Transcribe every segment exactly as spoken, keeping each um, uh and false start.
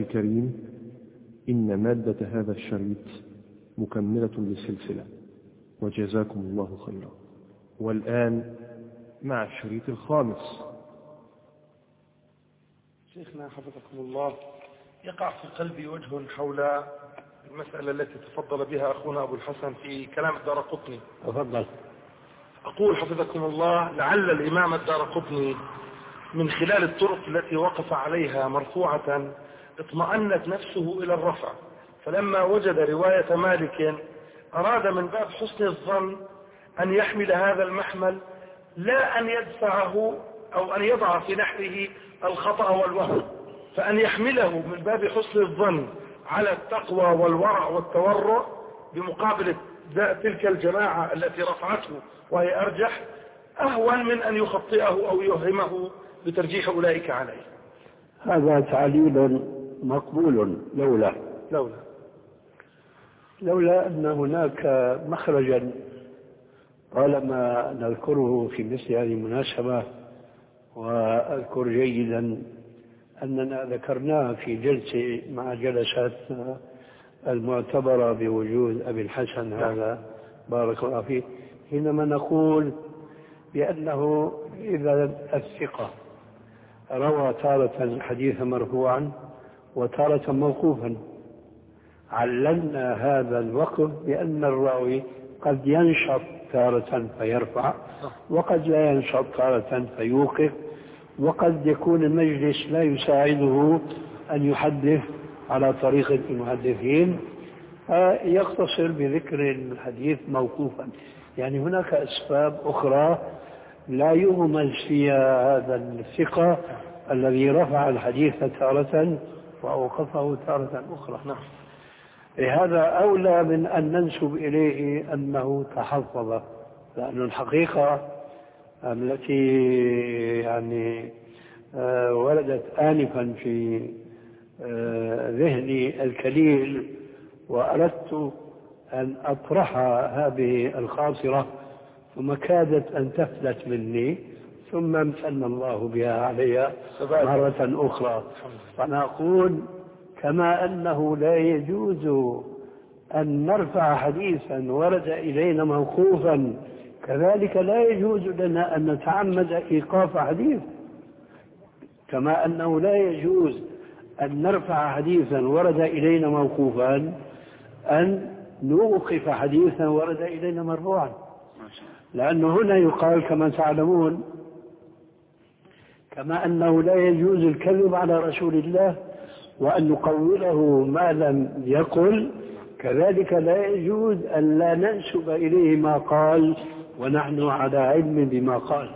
الكريم إن مادة هذا الشريط مكملة للسلسلة، وجزاكم الله خيرا. والآن مع الشريط الخامس. شيخنا حفظكم الله، يقع في قلبي وجه حول المسألة التي تفضل بها أخونا أبو الحسن في كلام الدارقطني. تفضل. أقول حفظكم الله: لعل الإمام الدارقطني من خلال الطرق التي وقف عليها مرفوعة اطمأنت نفسه إلى الرفع، فلما وجد رواية مالك أراد من باب حسن الظن أن يحمل هذا المحمل، لا أن يدفعه أو أن يضع في نحره الخطأ والوهم، فأن يحمله من باب حسن الظن على التقوى والورع والتورع بمقابل تلك الجماعة التي رفعته وهي أرجح، أهون من أن يخطئه أو يوهمه بترجيح أولئك عليه. هذا تعليل مقبول لولا لولا لولا أن هناك مخرجا طالما نذكره في مثل هذه المناسبة، وأذكر جيدا أننا ذكرناه في جلسة مع جلسات المعتبرة بوجود أبي الحسن هذا بارك الله فيه، حينما نقول بأنه إذا الثقة روى تارة حديثا مرفوعا وتارة موقوفا، عللنا هذا الوقف بأن الراوي قد ينشط تارة فيرفع، وقد لا ينشط تارة فيوقف، وقد يكون المجلس لا يساعده أن يحدث على طريقة المحدثين فيقتصر بذكر الحديث موقوفا. يعني هناك أسباب أخرى لا يغمز فيها هذا الثقة الذي رفع الحديث تارة وأوقفه تارة أخرى. لهذا أولى من أن ننسب إليه أنه تحفظ، لأن الحقيقة التي يعني وردت آنفا في ذهني الكليل وأردت أن أطرح هذه الخاطرة ثم كادت أن تفلت مني، ثم امتن الله بها علي مرة أخرى. فأنا أقول كما أنه لا يجوز أن نرفع حديثا ورد إلينا موقوفا، كذلك لا يجوز لنا أن نتعمد إيقاف حديث، كما أنه لا يجوز أن نرفع حديثا ورد إلينا موقوفا أن نوقف حديثا ورد إلينا مرفوعا، لأنه هنا يقال كما تعلمون كما أنه لا يجوز الكذب على رسول الله وأن نقوله ما لم يقل، كذلك لا يجوز أن لا ننسب إليه ما قال ونحن على علم بما قال.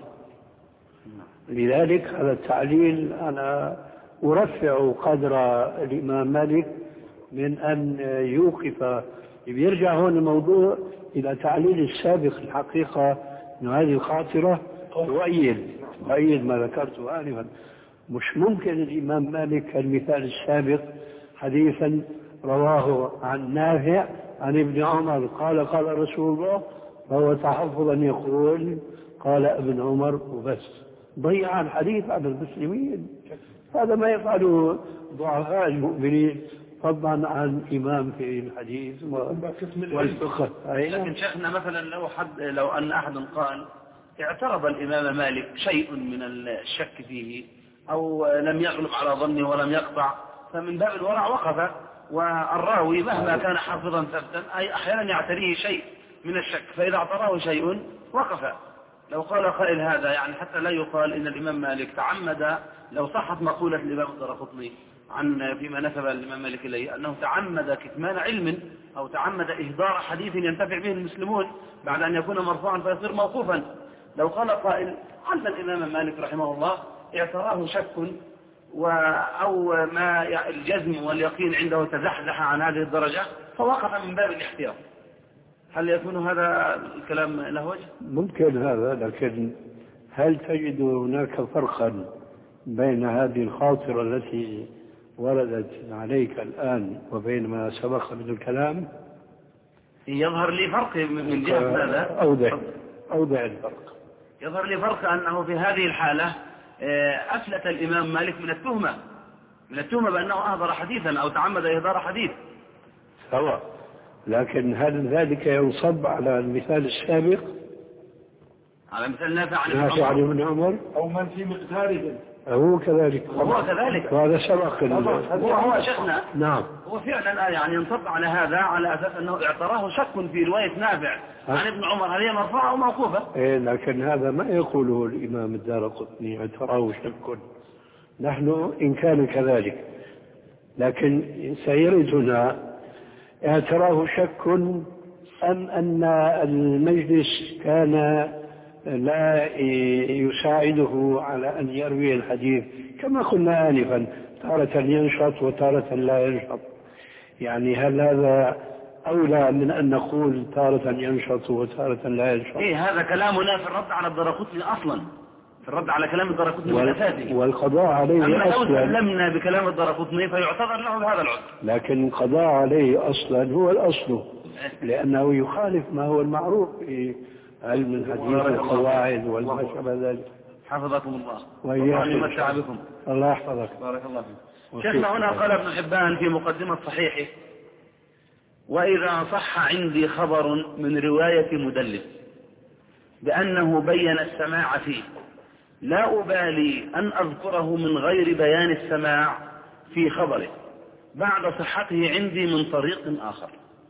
لذلك هذا التعليل أنا أرفع قدر الإمام مالك من أن يوقف. يرجع هون الموضوع إلى تعليل السابق. الحقيقة أن هذه الخاطرة تؤيد تؤيد ما ذكرته آنفا. مش ممكن الإمام مالك المثال السابق حديثا رواه عن نافع عن ابن عمر قال قال رسول الله، فهو تحفظ أن يقول قال ابن عمر وبس، ضيع الحديث على المسلمين. هذا ما يفعله ضعفاء المؤمنين فضلا عن إمام في الحديث والفقه. لكن شيخنا مثلا لو حد لو أن أحد قال اعترض الإمام مالك شيء من الشك فيه أو لم يغلب على ظنه ولم يقطع، فمن باب الورع وقف، والراوي مهما كان حافظا ثبتا أي أحيانا يعتريه شيء من الشك، فإذا اعتراه شيء وقف. لو قال قائل هذا يعني حتى لا يقال إن الإمام مالك تعمد، لو صحت مقولة الإمام الدارقطني عن فيما نسب الإمام مالك إليه أنه تعمد كتمان علم أو تعمد إهدار حديث ينتفع به المسلمون بعد أن يكون مرفوعا فيصير موقوفا، لو قال قائل عند الإمام مالك رحمه الله اعتراه شك أو ما الجزم واليقين عنده تزحزح عن هذه الدرجة فوقف من باب الاحتياط، هل يكون هذا الكلام له وجه؟ ممكن هذا، لكن هل تجد هناك فرقا بين هذه الخاطرة التي وردت عليك الآن وبين ما سبق من الكلام؟ يظهر لي فرق من جهة هذا. أوضح أوضح الفرق. يظهر لي فرق أنه في هذه الحالة أفلت الإمام مالك من التهمة، من التهمة بأنه أهدر حديثا أو تعمد إهدار حديث. سواء، لكن هل ذلك ينصب على المثال السابق على مثال نافع عن نافع عن ابن عمر أو من في مقداره؟ هو كذلك. هو كذلك. وهذا سبق. هو هو شيخنا. نعم. هو فعلا يعني ينصب على هذا على أساس أنه اعتراه شك في رواية نافع عن ابن عمر هل هي مرفوعة أو موقوفة؟ إيه، لكن هذا ما يقوله الإمام الدارقطني اعتراه شك. نحن إن كان كذلك، لكن سيردنا اعتراه شك أم أن المجلس كان لا يساعده على أن يروي الحديث كما قلنا آنفا، تارة ينشط وتارة لا ينشط. يعني هل هذا أولى من أن نقول تارة ينشط وتارة لا ينشط؟ إيه، هذا كلامنا في الرد على الدارقطني أصلا، في الرد على كلام الدارقطني من أساسه، والقضاء عليه أما لو أصلا. سلمنا بكلام الدارقطني فيعتذر له بهذا العذر، لكن القضاء عليه أصلا هو الأصل، لأنه يخالف ما هو المعروف في علم الحديث والقواعد وما شابه ذلك. حفظكم الله. والله يمتع بكم. الله يحفظك. بارك الله فيك. شيخنا هنا قال ابن حبان في مقدمة صحيحه: وإذا صح عندي خبر من رواية مدلس بأنه بين السماع فيه لا أبالي أن أذكره من غير بيان السماع في خبره بعد صحته عندي من طريق آخر.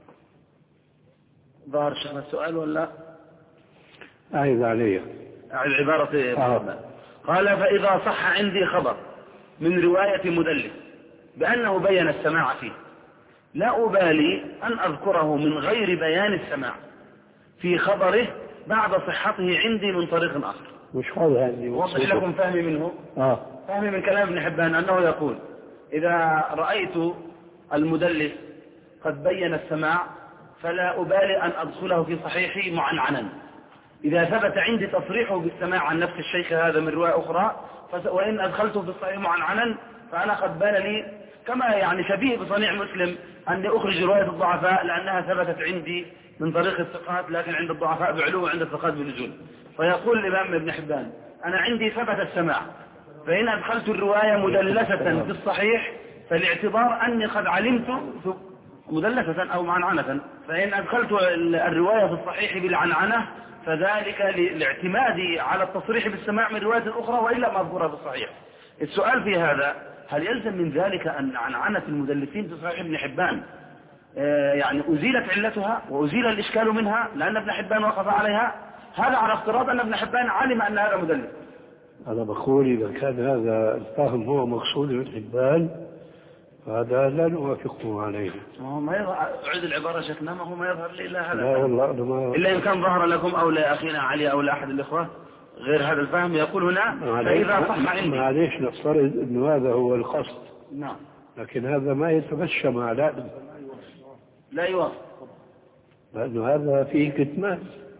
ظهر شيخنا السؤال ولا؟ أعيد علي. أعيد عبارة آه. قال: فإذا صح عندي خبر من رواية مدلس بأنه بين السماع فيه لا أبالي أن أذكره من غير بيان السماع في خبره بعد صحته عندي من طريق آخر. مش هذا يعني وضح لكم فهمي منه. آه. فهمي من كلام ابن حبان أنه يقول: إذا رأيت المدلس قد بين السماع فلا أبالي أن أدخله في صحيحي معنعنا. إذا ثبت عندي تصريحه بالسماع عن نفس الشيخ هذا من رواية أخرى وإن أدخلته في الصحيح معنعنا فأنا قد بان لي كما يعني شبيه بصنيع مسلم أني أخرج رواية الضعفاء لأنها ثبتت عندي من طريق الثقات، لكن عند الضعفاء بعلو وعند الثقات بنزول. فيقول الإمام ابن حبان: أنا عندي ثبت السماع، فإن أدخلت الرواية مدلسة في الصحيح فالاعتبار أني قد علمت مدلسة أو معنعنة، فإن أدخلت الرواية في الصحيح بالعنعنة فذلك لاعتمادي على التصريح بالسماع من رواية أخرى وإلا ما أذكرها في الصحيح. السؤال في هذا: هل يلزم من ذلك أن عنعنة المدلسين في صحيح ابن حبان آه يعني أزيلت علتها وأزيل الإشكال منها لأن ابن حبان وقف عليها؟ هذا على افتراض أن ابن حبان علم أن هذا مدلس. أنا بقول إذا كان هذا الفهم هو مقصود ابن حبان فهذا لا نوافقه عليه. ما هو ما يظهر، أعيد العبارة شكلنا، ما هو ما يظهر لي إلا هذا. لا والله أنا ما إلا إن كان ظهر لكم أو لأخينا علي أو لأحد الإخوة غير هذا الفهم. يقول هنا: فإذا صح عندي. معليش نفترض أنه هذا هو القصد. نعم. لكن هذا ما يتمشى مع لا لا يوافق، لأنه هذا فيه كتمان،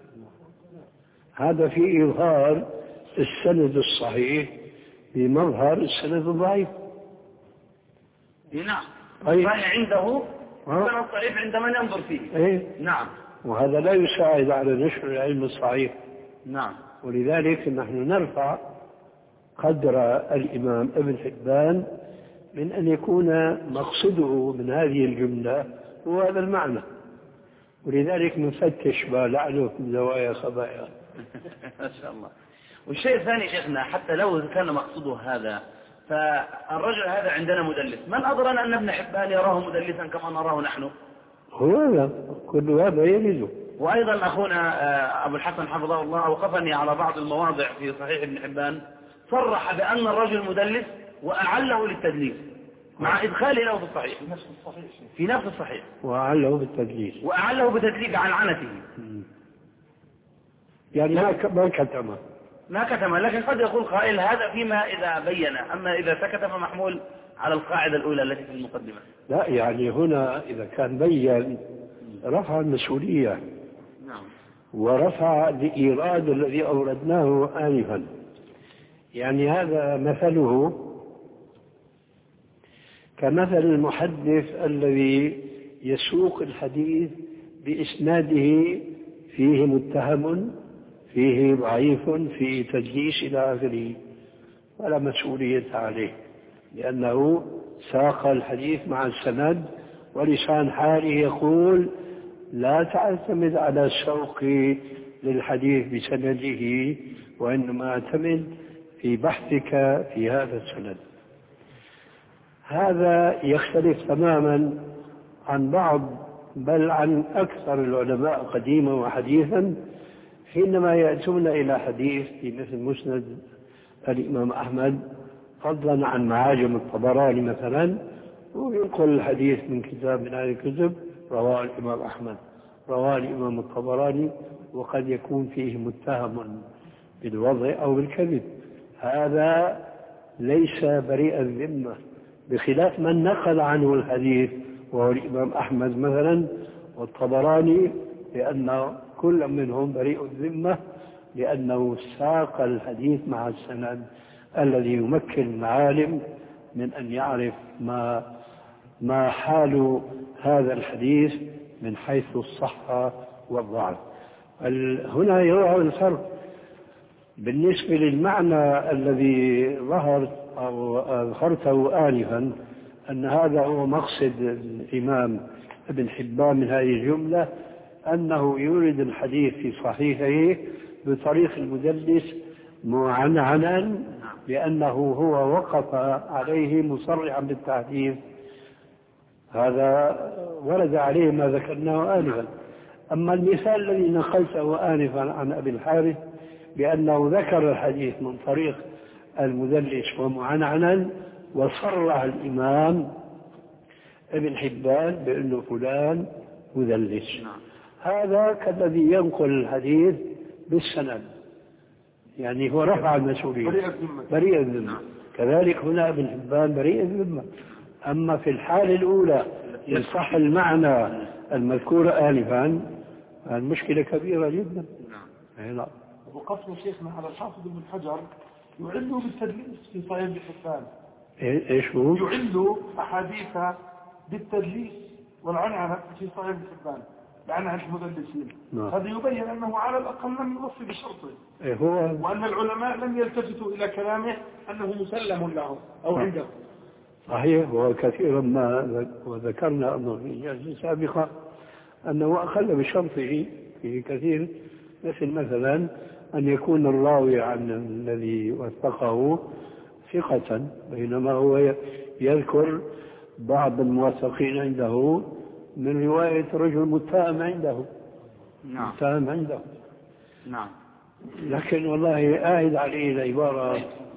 هذا فيه إظهار السند الصحيح بمظهر السند الضعيف. نعم. طيب. فهي عنده السند الضعيف عند من ينظر فيه. إيه؟ نعم. وهذا لا يساعد على نشر العلم الصحيح. نعم. ولذلك نحن نرفع قدر الإمام ابن حبان من أن يكون مقصده من هذه الجملة هو هذا المعنى، ولذلك نفتش ما لعله من زوايا خبايا. ما شاء الله. والشيء الثاني شيخنا، حتى لو كان مقصده هذا فالرجل هذا عندنا مدلس، من أدرى أن ابن حبان يراه مدلسا كما نراه نحن؟ هو هذا كل هذا يلزم. وأيضا أخونا أبو الحسن حفظه الله أوقفني على بعض المواضع في صحيح ابن حبان صرح بأن الرجل مدلس وأعله للتدليس مع إدخاله له في الصحيح في نفس الصحيح وأعله بالتدليس وأعله بتدليس عن عنته. يعني ما ما كتم ما كتم، لكن قد يقول قائل هذا فيما إذا بين، أما إذا سكت فمحمول على القاعدة الأولى التي في المقدمة. لا، يعني هنا إذا كان بين رفع المسؤولية. نعم. ورفع الإيراد الذي أوردناه آنفا. يعني هذا مثله كمثل المحدث الذي يسوق الحديث بإسناده فيه متهم فيه ضعيف فيه تدليس إلى آخره، ولا مسؤولية عليه لأنه ساق الحديث مع السند، ولسان حاله يقول لا تعتمد على السوق للحديث بسنده، وإنما اعتمد في بحثك في هذا السند. هذا يختلف تماما عن بعض بل عن أكثر العلماء قديما وحديثا حينما يأتون إلى حديث في مثل مسند الإمام أحمد، فضلا عن معاجم الطبراني مثلا، وينقل الحديث من كتاب من هذه الكتب رواه الإمام أحمد، رواه الإمام الطبراني، وقد يكون فيه متهم بالوضع أو بالكذب. هذا ليس بريء الذمة، بخلاف من نقل عنه الحديث وهو الإمام أحمد مثلا والطبراني، لأن كل منهم بريء الذمة، لأنه ساق الحديث مع السند الذي يمكن العالم من أن يعرف ما ما حال هذا الحديث من حيث الصحة والضعف. هنا يظهر الفرق بالنسبة للمعنى الذي ظهر أو أظهرته آنفا، أن هذا هو مقصد الإمام ابن حبان من هذه الجملة، أنه يورد الحديث في صحيحه بطريق المدلس معنعنا، لأنه هو وقف عليه مصرحا بالتحديث. هذا ورد عليه ما ذكرناه آنفا. أما المثال الذي نقلته آنفا عن أبي الحارث بأنه ذكر الحديث من طريق المدلس ومعنعنا، وصرح الإمام ابن حبان بأنه فلان مدلس، هذا كالذي ينقل الحديث بالسند، يعني هو رفع المسؤولية بريء الذمة. كذلك هنا ابن حبان بريء الذمة. أما في الحالة الأولى يصح المعنى المذكور آنفا، المشكلة كبيرة جدا. نعم. وقفنا شيخنا على الحافظ ابن حجر يعلوا بالتدليس في صحيح ابن حبان. ايش هو؟ يعلوا أحاديث بالتدليس والعنعنة في صحيح ابن حبان لعنة المدلسين. هذا يبين أنه على الأقل لم يوفي بشرطه، إيه هو؟ وأن العلماء لم يلتفتوا إلى كلامه أنه مسلم له أو عنده. صحيح. وكثيرا ما وذكرنا أنه في الجلسة السابقة أنه أخل بشرطه في كثير، مثل مثلا أن يكون الراوي عن الذي وثقه ثقة، بينما هو يذكر بعض الموثقين عنده من رواية رجل متهم عنده. نعم. متهم عنده. نعم. لكن والله آهد عليه العبارة.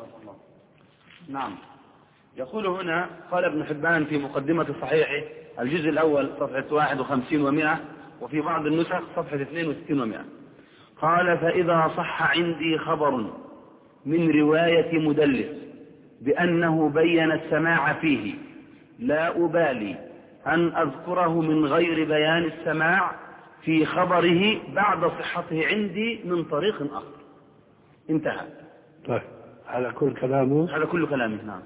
نعم. يقول هنا قال ابن حبان في مقدمة صحيحه الجزء الأول صفحة واحد وخمسين ومئة، وفي بعض النسخ صفحة اثنين وستين ومئة، قال: فإذا صح عندي خبر من رواية مدلس بأنه بين السماع فيه، لا أبالي أن أذكره من غير بيان السماع في خبره بعد صحته عندي من طريق آخر. انتهى. طيب، على كل كلامه. على كل كلامه. نعم.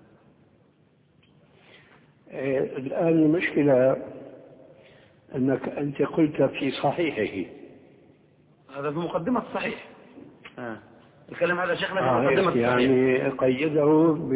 إيه الآن المشكلة أنك أنت قلت في صحيحه، هذا في مقدمة الصحيح. آه. الكلام هذا شيخنا في آه مقدمة الصحيح. يعني قيده ب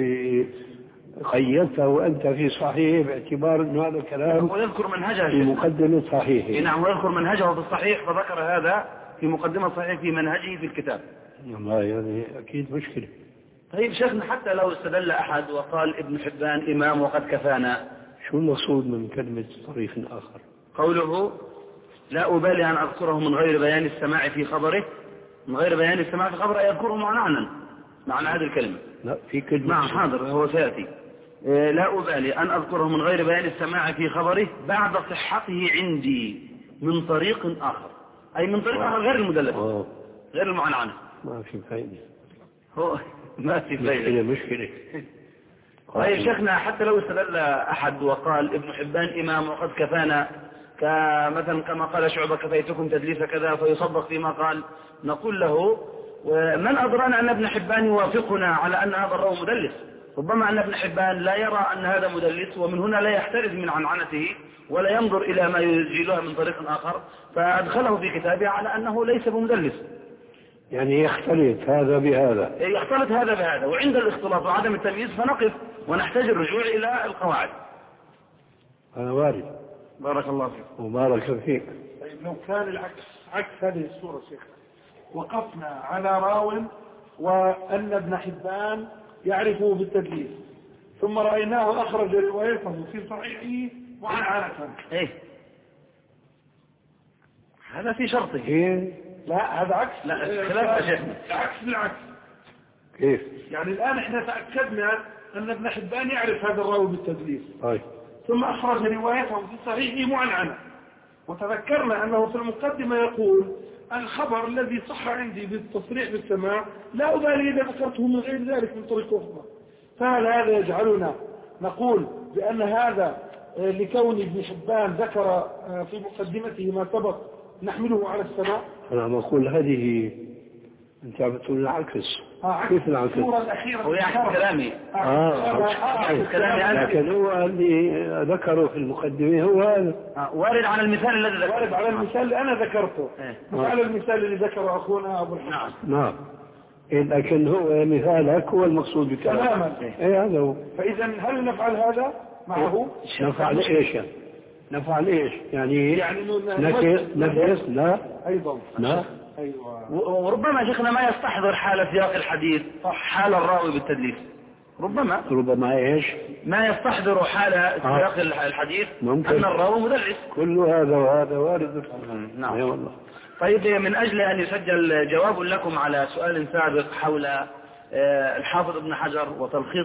قيدته أنت في صحيح باعتبار أن هذا الكلام ويذكر منهجه في مقدمة صحيحه. نعم، ويذكر منهجه في الصحيح، فذكر هذا في مقدمة الصحيح في منهجه في الكتاب. والله يعني أكيد مشكلة. طيب شيخنا، حتى لو استدل أحد وقال ابن حبان إمام وقد كفانا، شو المقصود من كلمة طريق آخر؟ قوله: لا أبالي أن أذكره من غير بيان السماع في خبره، من غير بيان السماع في خبره يذكره معنى معنى هذه الكلمة. لا، في كلمة. نعم حاضر، هو سيأتي. لا أبالي أن أذكره من غير بيان السماع في خبره بعد صحته عندي من طريق آخر، أي من طريق آخر غير المدلس، غير المعنعنة. ما في فائدة. هو ما في فائدة. مشكلة مشكلة. طيب شيخنا، حتى لو استدل أحد وقال ابن حبان إمام وقد كفانا، كمثلا كما قال شعبة: كفيتكم تدليس كذا، فيصدق فيما قال، نقول له: من أدرانا أن ابن حبان يوافقنا على أن هذا الراوي مدلس؟ ربما أن ابن حبان لا يرى أن هذا مدلس، ومن هنا لا يحترز من عنعنته ولا ينظر إلى ما يجيلها من طريق آخر، فأدخله في كتابه على أنه ليس بمدلس. يعني يختلط هذا بهذا. يختلط هذا بهذا، وعند الاختلاط وعدم التمييز فنقف ونحتاج الرجوع إلى القواعد. هذا وارد. بارك الله فيك. وبارك فيك. طيب لو كان العكس، عكس هذه الصورة شيخ، وقفنا على راو وأن ابن حبان يعرفه بالتدليس، ثم رأيناه أخرج روايته في صحيحه وعنعنة. إيه هذا في شرطه. إيه؟ لا هذا عكس. لا خلاف يا شيخ. العكس بالعكس. كيف؟ يعني الآن احنا تأكدنا أن ابن حبان يعرف هذا الراوي بالتدليس، طيب. ثم أخرج روايته في صحيحه معنعنة، وتذكرنا أنه في المقدمة يقول الخبر الذي صح عندي بالتصريح بالسماع لا أبالي إذا ذكرته من غير ذلك من طريق أخرى. فهل هذا يجعلنا نقول بأن هذا لكون ابن حبان ذكر في مقدمته ما سبق نحمله على السماع؟ أنا بقول هذه أنت بتقول العكس. آه كيف العكس؟ الصورة الأخيرة هو يعكس كلامي. آه كلامي لكن هو اللي ذكره في المقدمة هو هذا. آه. وارد على المثال الذي ذكرته. وارد على المثال اللي أنا ذكرته، مش آه. على المثال اللي ذكره أخونا أبو الحسن. نعم نعم. لكن هو مثالك هو المقصود بكلامك. تماما. إيه هذا هو. فإذا هل نفعل هذا معه؟ نفعل إيش يعني؟ نفعل إيش يعني؟ يعني نكس نكس لا أيضا لا. أيوة. وربما شيخنا ما يستحضر حال سياق الحديث حال الراوي بالتدليس. ربما ربما إيش؟ ما يستحضر حال سياق آه. الحديث ممكن. أن الراوي مدلس. كل هذا وهذا وارد. نعم. أي والله. طيب من أجل أن يسجل جواب لكم على سؤال سابق حول الحافظ ابن حجر وتلخيص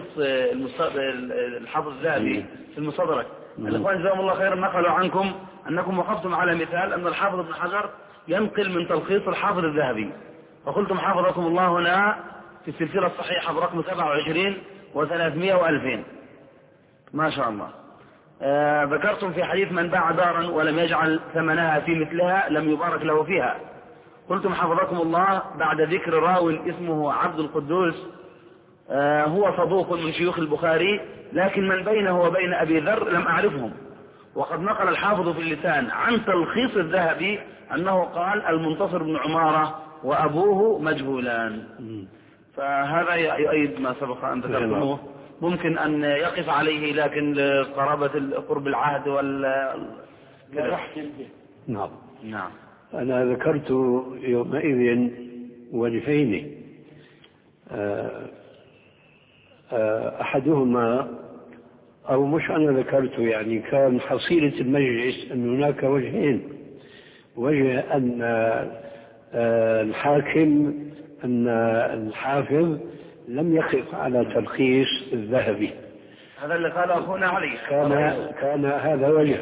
الحافظ الذهبي في المستدرك، الإخوان جزاهم الله خيرا نقلوا عنكم أنكم وقفتم على مثال أن الحافظ ابن حجر ينقل من تلخيص الحافظ الذهبي، فقلتم حافظكم الله هنا في السلسلة الصحيحة برقم سبعة وعشرين وثلاثمائة وألفين ما شاء الله. آه ذكرتم في حديث من باع دارا ولم يجعل ثمنها في مثلها لم يبارك له فيها. قلتم حفظكم الله بعد ذكر راو اسمه عبد القدوس آه هو صدوق من شيوخ البخاري لكن من بينه وبين أبي ذر لم أعرفهم. وقد نقل الحافظ في اللسان عن تلخيص الذهبي أنه قال المنتصر بن عمارة وأبوه مجهولان. فهذا يؤيد ما سبق أن ذكرتموه. ممكن أن يقف عليه لكن لقرابة قرب العهد وال نعم. نعم. أنا ذكرت يومئذ وجهين، أحدهما أو مش أنا ذكرت يعني كان حصيلة المجلس أن هناك وجهين، وجه أن الحاكم أن الحافظ لم يقف على تلخيص الذهبي، هذا اللي قال أخونا علي كان, كان هذا وجه.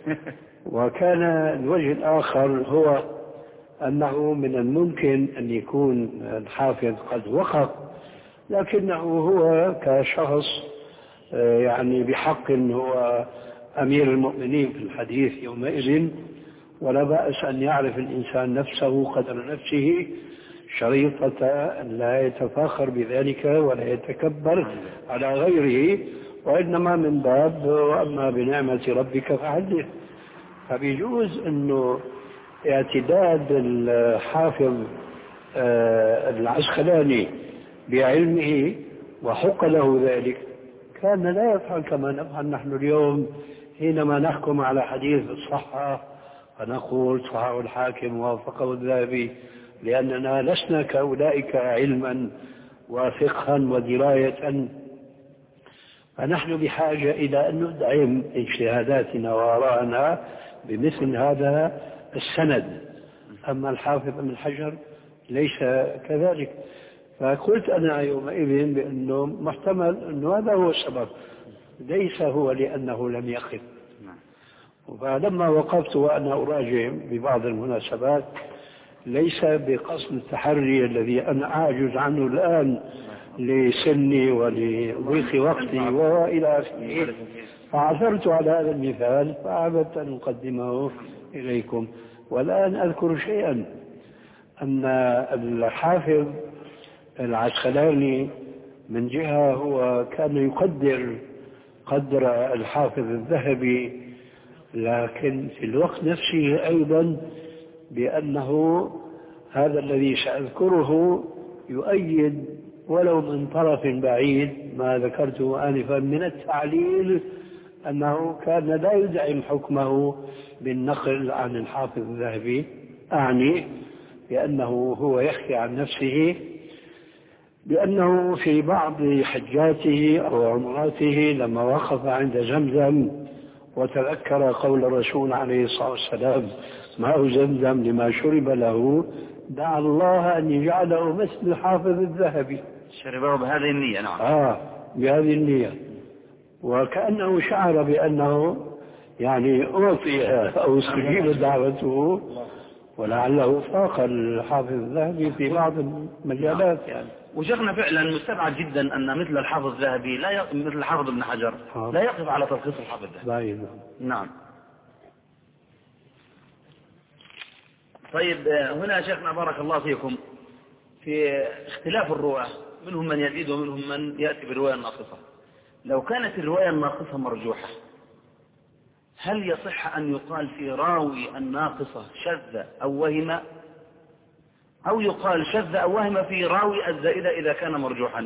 وكان الوجه الآخر هو أنه من الممكن أن يكون الحافظ قد وقف لكنه هو كشخص يعني بحق هو أمير المؤمنين في الحديث يومئذ، ولا بأس أن يعرف الإنسان نفسه قدر نفسه شريطة أن لا يتفاخر بذلك ولا يتكبر على غيره، وإنما من باب وأما بنعمة ربك فحدث. فبيجوز أنه اعتداد الحافظ العسقلاني بعلمه وحق له ذلك كان لا يفعل كما نفعل نحن اليوم حينما نحكم على حديث الصحة فنقول صححه الحاكم ووافقه الذهبي، لأننا لسنا كأولئك علما وفقها ودراية، فنحن بحاجة إلى أن ندعم اجتهاداتنا وآراءنا بمثل هذا السند. أما الحافظ ابن حجر ليس كذلك. فقلت أنا يومئذ بأنه محتمل أنه هذا هو السبب، ليس هو لأنه لم يقف. فلما وقفت وأنا أراجع ببعض المناسبات ليس بقصد التحري الذي أنا أعجز عنه الآن لسني ولضيق وقتي وإلى آخره، فعثرت على هذا المثال فأعبدت أن أقدمه إليكم. والآن أذكر شيئا أن الحافظ العسقلاني من جهة هو كان يقدر قدر الحافظ الذهبي، لكن في الوقت نفسه أيضا بأنه هذا الذي سأذكره يؤيد ولو من طرف بعيد ما ذكرته آنفا من التعليل أنه كان لا يدعم حكمه بالنقل عن الحافظ الذهبي، أعني بأنه هو يحكي عن نفسه بأنه في بعض حجاته أو عمراته لما وقف عند زمزم وتذكر قول الرسول عليه الصلاة والسلام ماء زمزم لما شرب له، دعا الله أن يجعله مثل الحافظ الذهبي. شربه بهذه النية. نعم. آه بهذه النية، وكأنه شعر بأنه يعني أعطي أو استجيب دعوته، ولعله فاق الحافظ الذهبي في بعض المجالات يعني. وشيخنا فعلا مستبعد جدا أن مثل الحافظ الذهبي لا ي... مثل الحافظ ابن حجر آه. لا يقف على تلخيص الحافظ الذهبي. نعم. طيب هنا شيخنا بارك الله فيكم في اختلاف الرواة، منهم من يزيد ومنهم من يأتي بالرواية الناقصة. لو كانت الرواية الناقصة مرجوحة هل يصح أن يقال في راوي الناقصة شذ أو وهم، أو يقال شذ أو وهم في راوي الزائدة إذا كان مرجوحا؟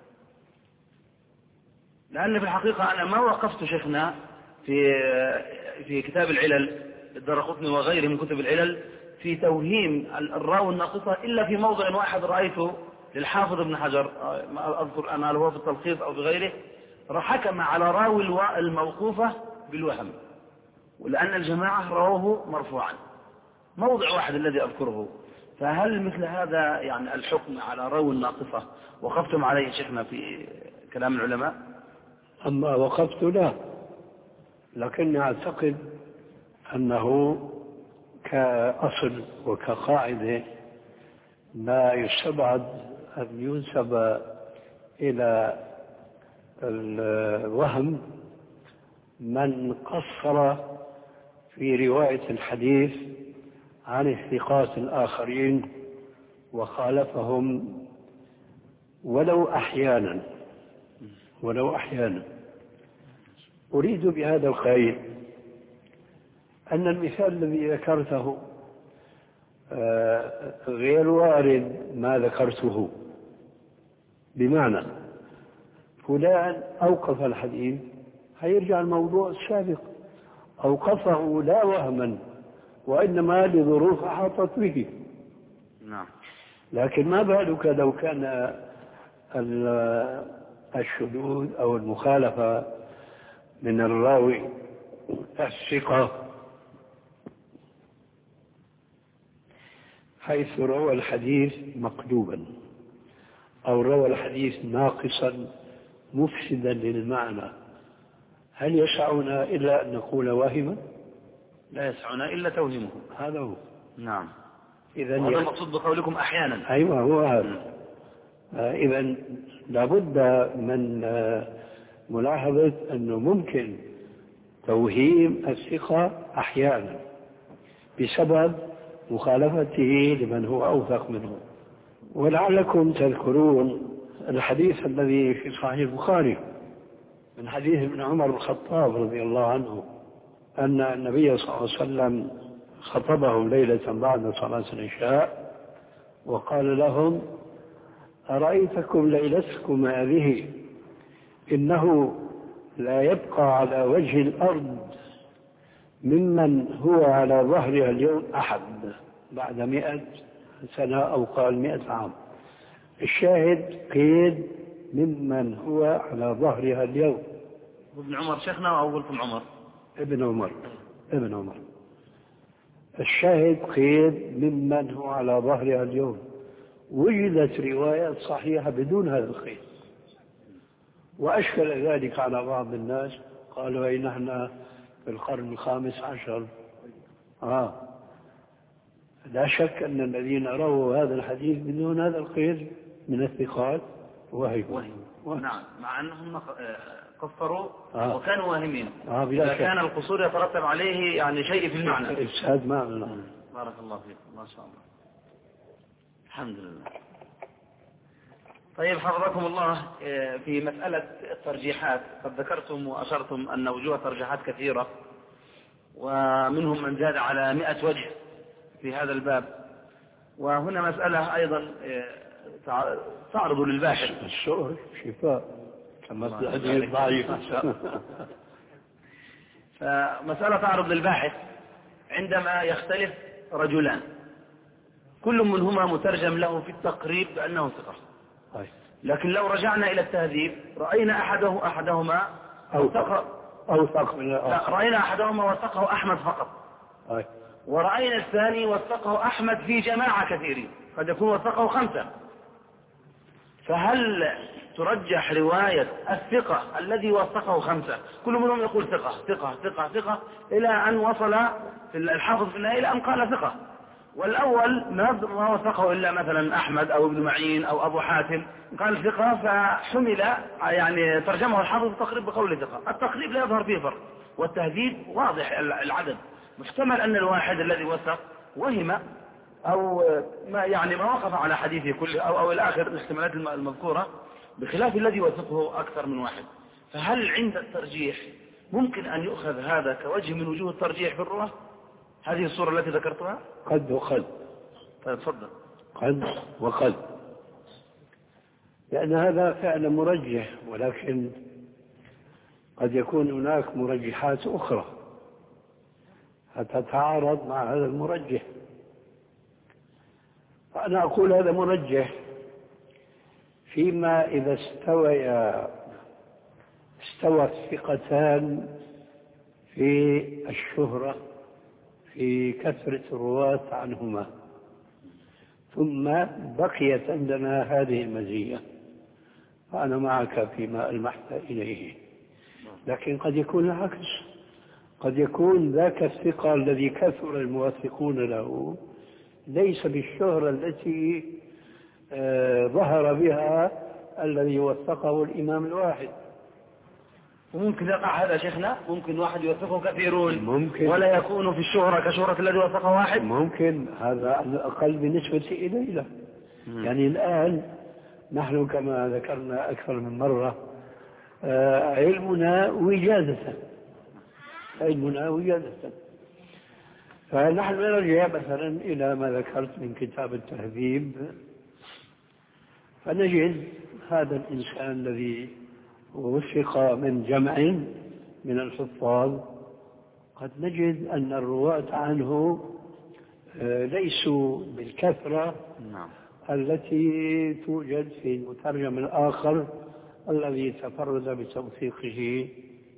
لأن في الحقيقة أنا ما وقفت شيخنا في في كتاب العلل الدارقطني وغيره من كتب العلل في توهيم الراوي الناقصة إلا في موضع واحد رأيته للحافظ ابن حجر، ما أذكر أنا هل هو في التلخيص أو في غيره، حكم على راوي الموقوفة بالوهم، ولأن الجماعة رواه مرفوعا، موضع واحد الذي أذكره. فهل مثل هذا يعني الحكم على راوي الناقصة وقفتم عليه شيخنا في كلام العلماء؟ أما وقفت لا، لكني أعتقد أنه كأصل وكقاعدة لا يستبعد أن ينسب إلى الوهم من قصر في رواية الحديث عن الثقات الآخرين وخالفهم ولو أحيانا ولو أحيانا أريد بهذا القيد أن المثال الذي ذكرته غير وارد ما ذكرته، بمعنى فلان أوقف الحديث هيرجع الموضوع السابق، أوقفه لا وهما وإنما لظروف أحاطت به. نعم. لكن ما بالك لو كان الشذوذ أو المخالفة من الراوي الثقة حيث روى الحديث مقلوبا أو روى الحديث ناقصا مفسدا للمعنى، هل يسعنا إلا أن نقول واهما؟ لا يسعنا إلا توهمه. هذا هو. نعم. إذن وهذا المقصود بقولكم أحيانا. أيوة هو هذا. آه إذن لابد من آه ملاحظة أنه ممكن توهيم الثقة أحيانا بسبب مخالفته لمن هو أوثق منه. ولعلكم تذكرون الحديث الذي في صحيح البخاري من حديث ابن عمر الخطاب رضي الله عنه أن النبي صلى الله عليه وسلم خطبهم ليلة بعد صلاة العشاء وقال لهم: أرأيتكم ليلتكم هذه إنه لا يبقى على وجه الأرض ممن هو على ظهرها اليوم أحد بعد مئة سنة أو قال مئة عام. الشاهد قيد ممن هو على ظهرها اليوم. ابن عمر شيخنا أو ابن عمر؟ ابن عمر ابن عمر الشاهد قيد ممن هو على ظهرها اليوم. وجدت روايات صحيحة بدون هذا القيد، وأشكل ذلك على بعض الناس، قالوا أي نحن في القرن الخامس عشر. آه لا شك أن الذين رووا هذا الحديث بدون هذا القيد من الثقات وهي وهي نعم، مع أنهم قصروا آه. وكانوا واهمين. آه إذا كان القصور يترتب عليه يعني شيء في المعنى. إفساد معنى. بارك الله فيك. ما شاء الله. الحمد لله. طيب حفظكم الله، في مسألة الترجيحات قد ذكرتم وأشرتم أن وجوه ترجيحات كثيرة، ومنهم من زاد على مئة وجه في هذا الباب. وهنا مسألة أيضا تعرض للباحث. السؤر شفاء كما الحديث ضعيف. فمسألة تعرض للباحث عندما يختلف رجلان كل منهما مترجم له في التقريب بأنه ثقة، لكن لو رجعنا إلى التهذيب رأينا أحده أحدهما أوثق أوثق من لا رأينا أحدهما وثقه أحمد فقط، أي. ورأينا الثاني وثقه أحمد في جماعة كثيرين، قد يكون وثقه خمسة. فهل ترجح رواية الثقة الذي وثقه خمسة كل منهم يقول ثقة ثقة ثقة ثقة إلى أن وصل الحافظ في النهاية إلى أن قال ثقة، والأول ما وثقه إلا مثلا أحمد أو ابن معين أو أبو حاتم قال ثقة فحمل يعني ترجمه الحافظ التقريب بقول ثقة. التقريب لا يظهر فيه فرق، والتهذيب واضح العدد، محتمل أن الواحد الذي وثق وهم أو ما يعني ما وقف على حديثه كله أو أو الآخر الاحتمالات المذكورة، بخلاف الذي وثقه أكثر من واحد. فهل عند الترجيح ممكن أن يؤخذ هذا كوجه من وجوه الترجيح في الرواة؟ هذه الصورة التي ذكرتها؟ قد وقد. طيب تفضل. قد وقد، لأن هذا فعل مرجح، ولكن قد يكون هناك مرجحات أخرى تتعارض مع هذا المرجح. فأنا أقول هذا مرجح فيما إذا استوى استوى الثقتان في الشهرة في كثرة الرواة عنهما، ثم بقيت عندنا هذه المزية، فأنا معك فيما ألمحت إليه. لكن قد يكون العكس، قد يكون ذاك الثقة الذي كثر الموثقون له ليس بالشهرة التي آه ظهر بها الذي وثقه الإمام الواحد. وممكن يقع هذا شيخنا، ممكن واحد يوثقه كثيرون ممكن، ولا يكون في الشهرة كشهرة الذي وثقه واحد. ممكن، هذا على الأقل بالنسبة إلينا. يعني الآن نحن كما ذكرنا أكثر من مرة آه علمنا وجادة، علمنا وجادة. فنحن نرجع مثلا إلى ما ذكرت من كتاب التهذيب، فنجد هذا الإنسان الذي وثق من جمع من الحفاظ، قد نجد أن الرواة عنه ليسوا بالكثرة التي توجد في المترجم الآخر الذي تفرد بتوثيقه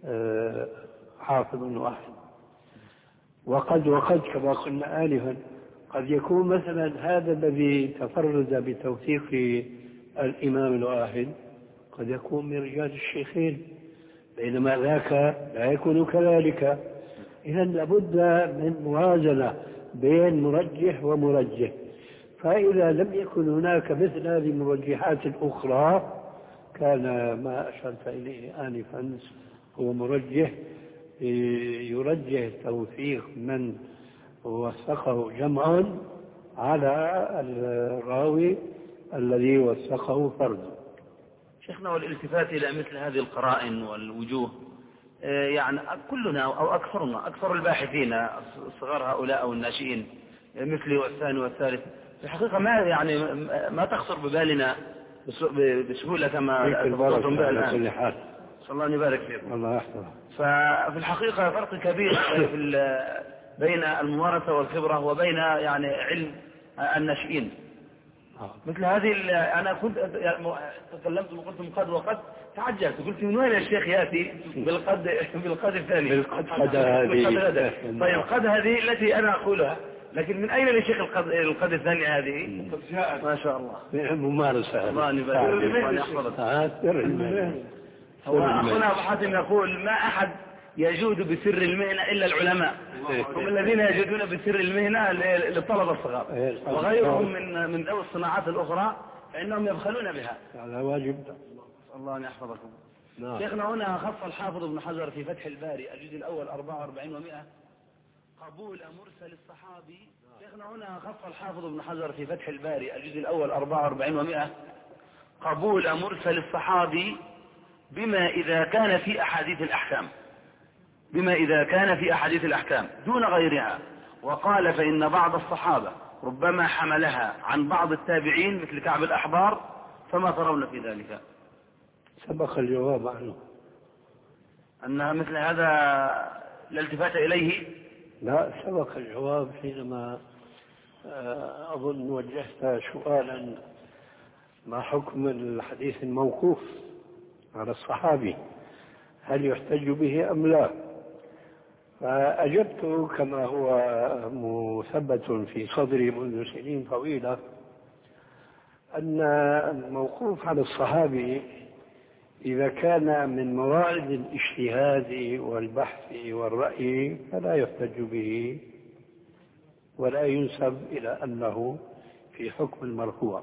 حافظ واحد. وقد وقد كما قلنا آنفا قد يكون مثلا هذا الذي تفرد بتوثيق الإمام الواحد قد يكون من رجال الشيخين، بينما ذاك لا يكون كذلك. إذا لابد من موازنة بين مرجح ومرجح. فإذا لم يكن هناك مثل هذه المرجحات الأخرى كان ما أشرت إليه آنفا هو مرجح يرجح توثيق من وثقه جمع على الراوي الذي وثقه فرد. شيخنا، والالتفات إلى مثل هذه القرائن والوجوه يعني كلنا أو أكثرنا أكثر الباحثين صغار هؤلاء أو الناشئين مثلي والثاني والثالث في الحقيقة ما يعني ما تخطر ببالنا بسهولة كما تخطرتم بها الآن. صلى الله يبارك فيكم. الله يحفظك. ففي الحقيقة فرق كبير بين الممارسة والخبرة وبين يعني علم الناشئين. مثل هذه أنا كنت تكلمت وقلت قد وقد تعجلت قلت من وين الشيخ يأتي بالقد بالقد الثاني بالقد هذه. طيب قد هذه التي أنا أقولها، لكن من أين للشيخ القد القد الثاني هذه؟ ما شاء الله. ممارسة. الله يبارك. هو أخونا أبو حاتم يقول ما أحد يجود بسر المهنة إلا العلماء، هم الذين يجودون بسر المهنة للطلبة الصغار، وغيرهم من من ذوي الصناعات الأخرى فإنهم يبخلون بها. هذا واجب. الله أن يحفظكم. شيخنا هنا خص الحافظ ابن حجر في فتح الباري الجزء الأول أربعة وأربعين ومئة قبول مرسل الصحابي. شيخنا هنا خص الحافظ ابن حجر في فتح الباري الجزء الأول أربعة وأربعين ومئة قبول مرسل الصحابي بما إذا كان في أحاديث الأحكام، بما إذا كان في أحاديث الأحكام دون غيرها. وقال فإن بعض الصحابة ربما حملها عن بعض التابعين مثل كعب الأحبار، فما ترون في ذلك؟ سبق الجواب عنه. أن مثل هذا لا التفات إليه؟ لا، سبق الجواب حينما أظن وجهت سؤالا ما حكم الحديث الموقوف على الصحابي، هل يحتج به أم لا؟ فأجبت كما هو مثبت في صدري منذ سنين طويلة أن الموقوف على الصحابي إذا كان من موارد الاجتهاد والبحث والرأي فلا يحتج به ولا ينسب إلى أنه في حكم المرفوع،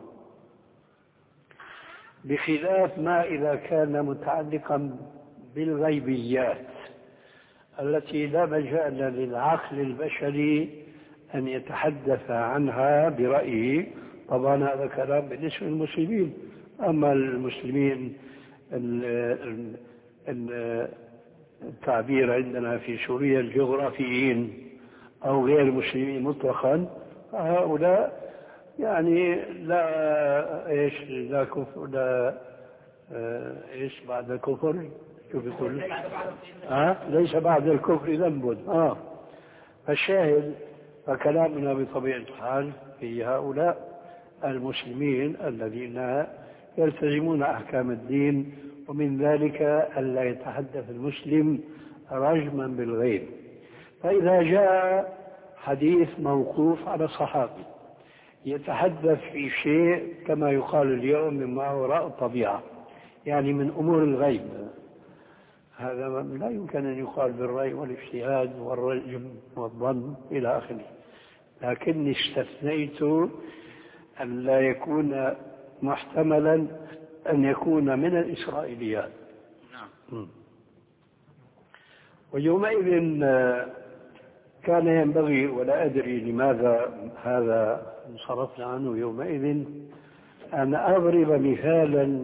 بخلاف ما إذا كان متعلقا بالغيبيات التي لا مجال للعقل البشري أن يتحدث عنها برأيه. طبعا هذا كلام بالنسبة للمسلمين. أما المسلمين التعبير عندنا في سوريا الجغرافيين أو غير المسلمين مطلقا، هؤلاء يعني لا إيش لا كفر لا إيش بعد الكفر شوف يقول ها ليس بعد الكفر ذنب. اه فالشاهد فكلامنا بطبيعة الحال في هؤلاء المسلمين الذين يلتزمون أحكام الدين، ومن ذلك ألا يتحدث المسلم رجما بالغيب. فإذا جاء حديث موقوف على صحابي يتحدث في شيء كما يقال اليوم مما وراء الطبيعة، يعني من أمور الغيب، هذا لا يمكن أن يقال بالرأي والاجتهاد والرجم والظن إلى آخره، لكني استثنيت أن لا يكون محتملا أن يكون من الإسرائيليات. نعم. ويومئذ كان ينبغي، ولا أدري لماذا هذا انصرفنا عنه يومئذ، أن أضرب مثالا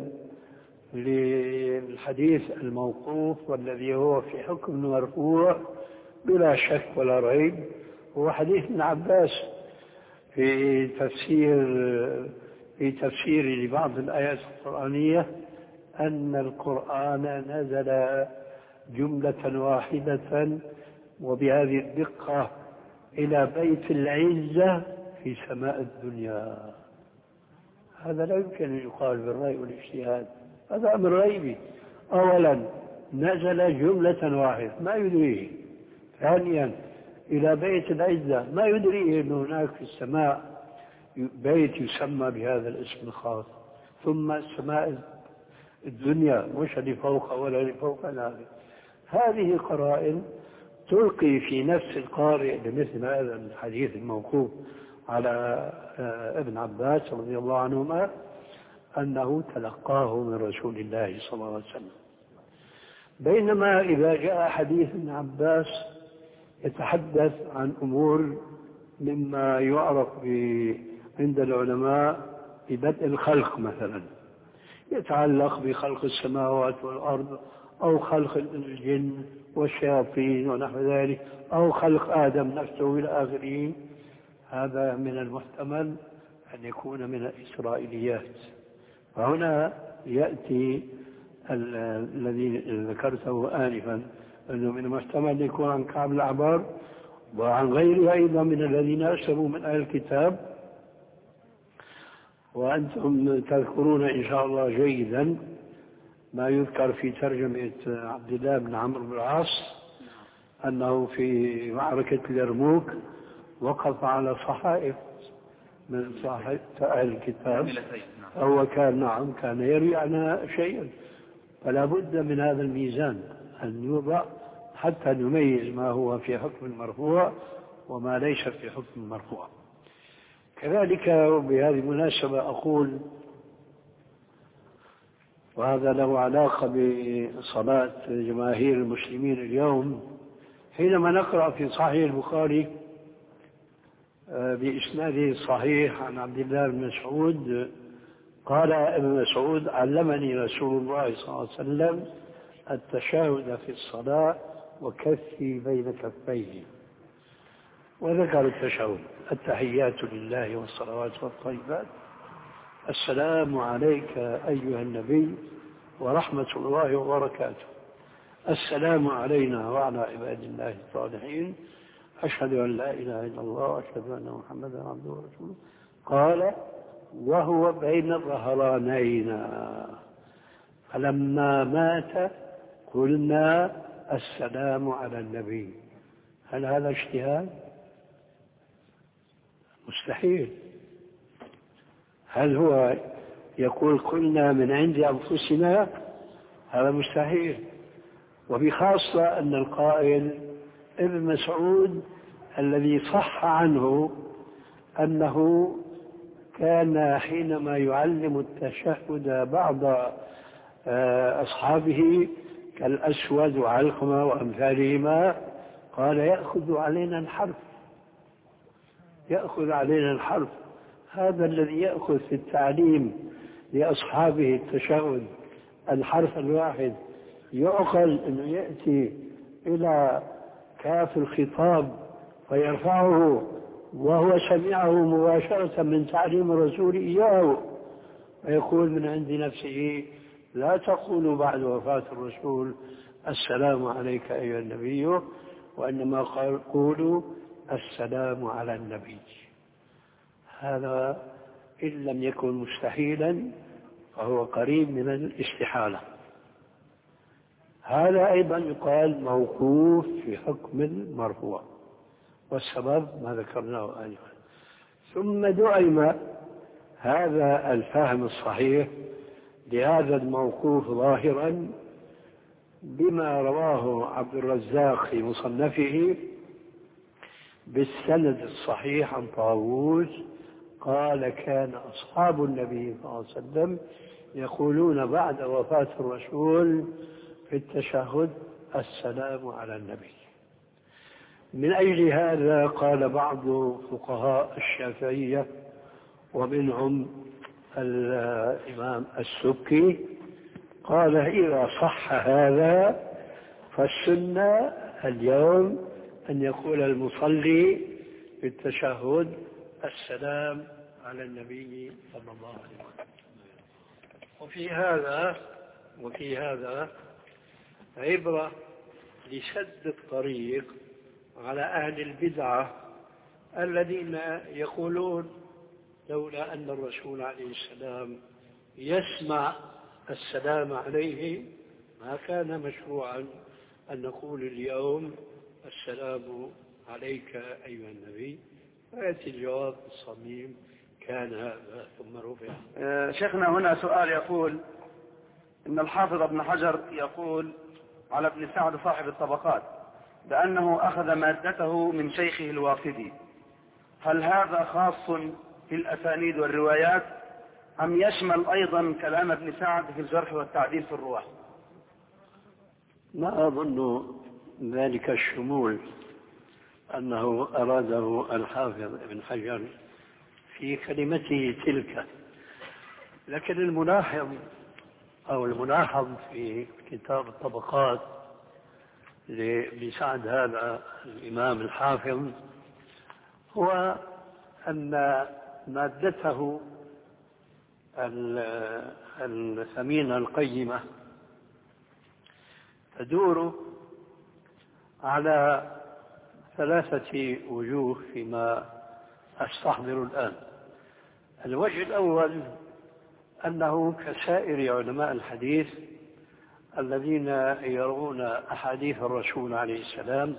للحديث الموقوف والذي هو في حكم المرفوع بلا شك ولا ريب، هو حديث ابن عباس في تفسير في تفسير لبعض الآيات القرآنية أن القرآن نزل جملة واحدة وبهذه الدقة إلى بيت العزة في سماء الدنيا. هذا لا يمكن أن يقال بالرأي والاجتهاد، هذا أمر غيبي. أولا نزل جملة واحدة ما يدريه، ثانيا إلى بيت العزة ما يدريه أن هناك في السماء بيت يسمى بهذا الاسم الخاص، ثم السماء الدنيا مش اللي فوق ولا اللي فوق هذه. هذه قرائن تلقي في نفس القارئ لمثل هذا الحديث الموقوف على ابن عباس رضي الله عنهما أنه تلقاه من رسول الله صلى الله عليه وسلم. بينما إذا جاء حديث ابن عباس يتحدث عن أمور مما يعرف عند العلماء ببدء الخلق مثلا، يتعلق بخلق السماوات والأرض أو خلق الجن والشياطين ونحو ذلك، أو خلق آدم نفسه إلى آخره، هذا من المحتمل أن يكون من الإسرائيليات. فهنا يأتي الذي ذكرته آنفا أنه من المحتمل أن يكون عن كعب الأحبار وعن غيره أيضا من الذين أسلموا من أهل الكتاب. وأنتم تذكرون إن شاء الله جيدا ما يذكر في ترجمة عبد الله بن عمرو بن العاص أنه في معركة اليرموك وقف على صحائف من صحائف أهل الكتاب، هو كان نعم كان يروي عنها شيئا، فلا بد من هذا الميزان أن يوضع حتى نميز ما هو في حكم المرفوع وما ليس في حكم المرفوع. كذلك بهذه المناسبة أقول، وهذا له علاقة بصلاة جماهير المسلمين اليوم، حينما نقرأ في صحيح البخاري بإسناده الصحيح عن عبد الله بن مسعود قال ابن مسعود علمني رسول الله صلى الله عليه وسلم التشهد في الصلاة وكفي بين كفيه. وذكر التشهد: التحيات لله والصلوات والطيبات، السلام عليك أيها النبي ورحمة الله وبركاته، السلام علينا وعلى عباد الله الصالحين، أشهد أن لا إله إلا الله وأشهد أن محمدا عبده ورسوله. قال: وهو بين الظهرانين، فلما مات قلنا السلام على النبي. هل هذا اجتهاد؟ مستحيل. هل هو يقول قلنا من عند أنفسنا؟ هذا مستحيل. وبخاصة أن القائل ابن مسعود الذي صح عنه أنه كان حينما يعلم التشهد بعض أصحابه كالأسود وعلقمة وأمثالهما قال: يأخذ علينا الحرف، يأخذ علينا الحرف. هذا الذي يأخذ في التعليم لأصحابه التشهد الحرف الواحد يعقل أنه يأتي إلى كاف الخطاب فيرفعه وهو سمعه مباشرة من تعليم الرسول إياه، ويقول من عند نفسه: لا تقولوا بعد وفاة الرسول السلام عليك أيها النبي، وإنما قولوا السلام على النبي. هذا إن لم يكن مستحيلا فهو قريب من الاستحالة. هذا أيضا يقال موقوف في حكم المرفوع، والسبب ما ذكرناه آنفا. ثم دعم هذا الفهم الصحيح لهذا الموقوف ظاهرا بما رواه عبد الرزاق في مصنفه بالسند الصحيح عن طاووس قال: كان أصحاب النبي صلى الله عليه وسلم يقولون بعد وفاة الرسول في التشهد: السلام على النبي. من أجل هذا قال بعض فقهاء الشافعية ومنهم الإمام السبكي قال: إذا صح هذا فالسنة اليوم أن يقول المصلي في التشهد: السلام على النبي صلى الله عليه وسلم. وفي هذا وفي هذا عبرة لسد الطريق على أهل البدعة الذين يقولون: لولا أن الرسول عليه السلام يسمع السلام عليه ما كان مشروعا أن نقول اليوم السلام عليك أيها النبي. فيأتي الجواب الصميم: كان هذا ثم رفع. آه شيخنا، هنا سؤال يقول إن الحافظ ابن حجر يقول على ابن سعد صاحب الطبقات بأنه أخذ مادته من شيخه الواقدي، هل هذا خاص في الأسانيد والروايات أم يشمل أيضا كلام ابن سعد في الجرح والتعديل في الرواة؟ ما أظن ذلك الشمول أنه أراده الحافظ ابن حجر في كلمته تلك، لكن الملاحظ أو الملاحظ في كتاب الطبقات لابن سعد هذا الإمام الحافظ هو أن مادته الثمينة القيمة تدور على ثلاثة وجوه فيما أستحضر الآن. الوجه الأول أنه كسائر علماء الحديث الذين يرون أحاديث الرسول عليه السلام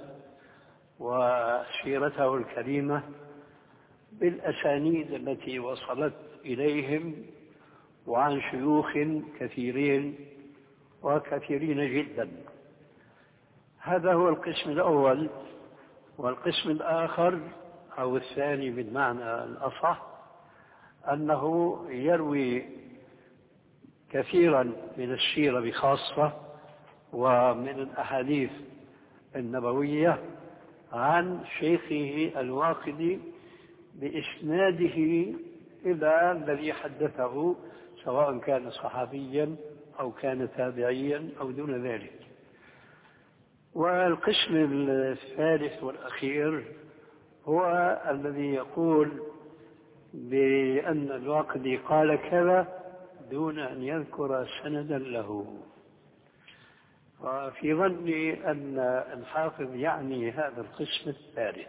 وسيرته الكريمة بالأسانيد التي وصلت إليهم وعن شيوخ كثيرين وكثيرين جدا. هذا هو القسم الأول. والقسم الآخر أو الثاني بالمعنى الأصح أنه يروي كثيرا من السيرة بخاصة ومن الأحاديث النبوية عن شيخه الواقدي بإسناده إلى الذي حدثه، سواء كان صحابيا أو كان تابعيا أو دون ذلك. والقسم الثالث والأخير هو الذي يقول بأن الواقدي قال كذا دون أن يذكر سندا له. وفي ظني أن الحافظ يعني هذا القسم الثالث،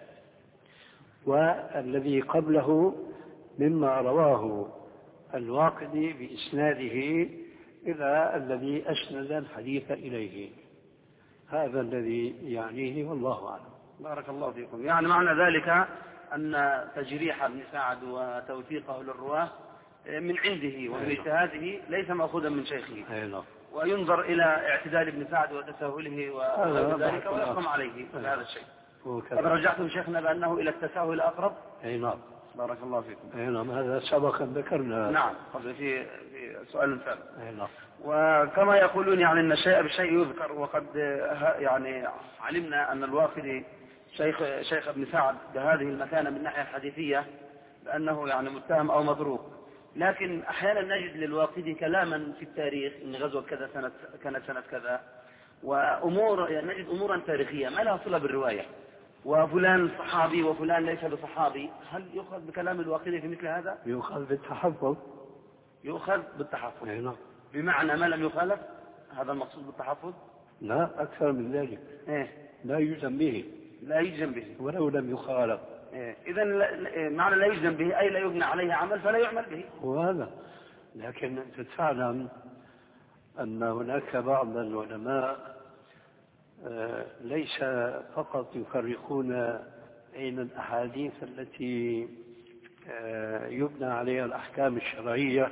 والذي قبله مما رواه الواقدي بإسناده إلى الذي أسند الحديث إليه، هذا الذي يعنيه والله أعلم. بارك الله فيكم. يعني معنى ذلك أن تجريح ابن سعد وتوثيقه للرواه من عنده ومن اجتهاده ليس مأخوذا من شيخه، وينظر إلى اعتدال ابن سعد وتساهله وذلك ويحكم عليه بهذا الشيء. قد رجعتم شيخنا بأنه إلى التساهل أقرب. أي نعم. بارك الله فيكم. أي نعم، هذا سبقا ذكرنا. نعم قبل في في سؤال سابق. أي نعم. وكما يقولون يعني أن الشيء بالشيء يذكر، وقد يعني علمنا أن الواقدي شيخ شيخ ابن سعد بهذه المكانة من الناحية الحديثية بأنه يعني متهم أو متروك، لكن أحيانا نجد للواقدي كلاما في التاريخ إن غزوة كذا سنة كانت سنة كذا، وأمور يعني نجد أمورا تاريخية ما لها صلة بالرواية، وفلان صحابي وفلان ليس بصحابي. هل يؤخذ بكلام الواقدي في مثل هذا؟ يؤخذ بالتحفظ. يؤخذ بالتحفظ. أي نعم. بمعنى ما لم يخالف، هذا المقصود بالتحفظ؟ لا، أكثر من ذلك. إيه؟ لا يلزم به. لا يلزم به ولو لم يخالف. إيه؟ إذا معنى لا يلزم به أي لا يبنى عليه عمل فلا يعمل به. وهذا، لكن أنت تعلم أن هناك بعض العلماء ليس فقط يفرقون بين الأحاديث التي يبنى عليها الأحكام الشرعية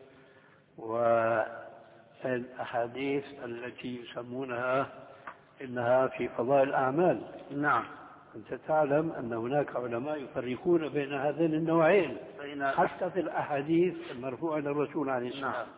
والأحاديث التي يسمونها إنها في فضائل الأعمال. نعم. أنت تعلم أن هناك علماء يفرقون بين هذين النوعين حتى في الأحاديث المرفوعة إلى الرسول عليه السلام. نعم.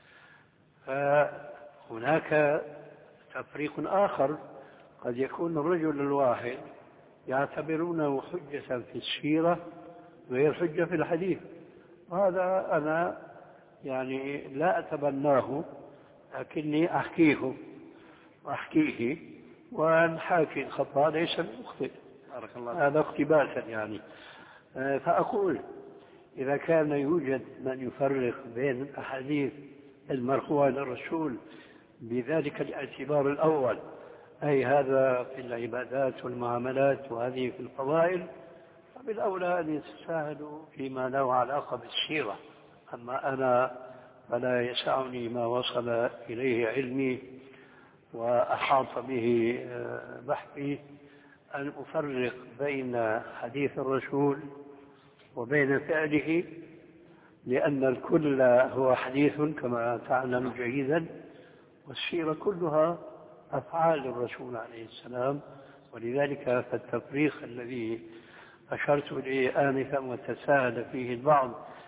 فهناك تفريق آخر، قد يكون الرجل الواحد يعتبرونه حجة في السيرة غير حجة في الحديث، وهذا أنا يعني لا أتبناه، لكني أحكيه وأحكيه والحاكي الخطأ ليس بمخطئ، هذا اقتباسا يعني. فأقول إذا كان يوجد من يفرق بين الأحاديث المرفوعة للرسول بذلك الاعتبار الأول، أي هذا في العبادات والمعاملات وهذه في الفضائل، فبالأولى أن يتساهلوا فيما له علاقة بالسيرة. أما أنا فلا يسعني ما وصل إليه علمي وأحاط به بحثي أن أفرق بين حديث الرسول وبين فعله، لأن الكل هو حديث كما تعلم جيدا، والسيرة كلها أفعال الرسول عليه السلام. ولذلك فالتفريق الذي أشرت إليه آنفا وتساهل فيه البعض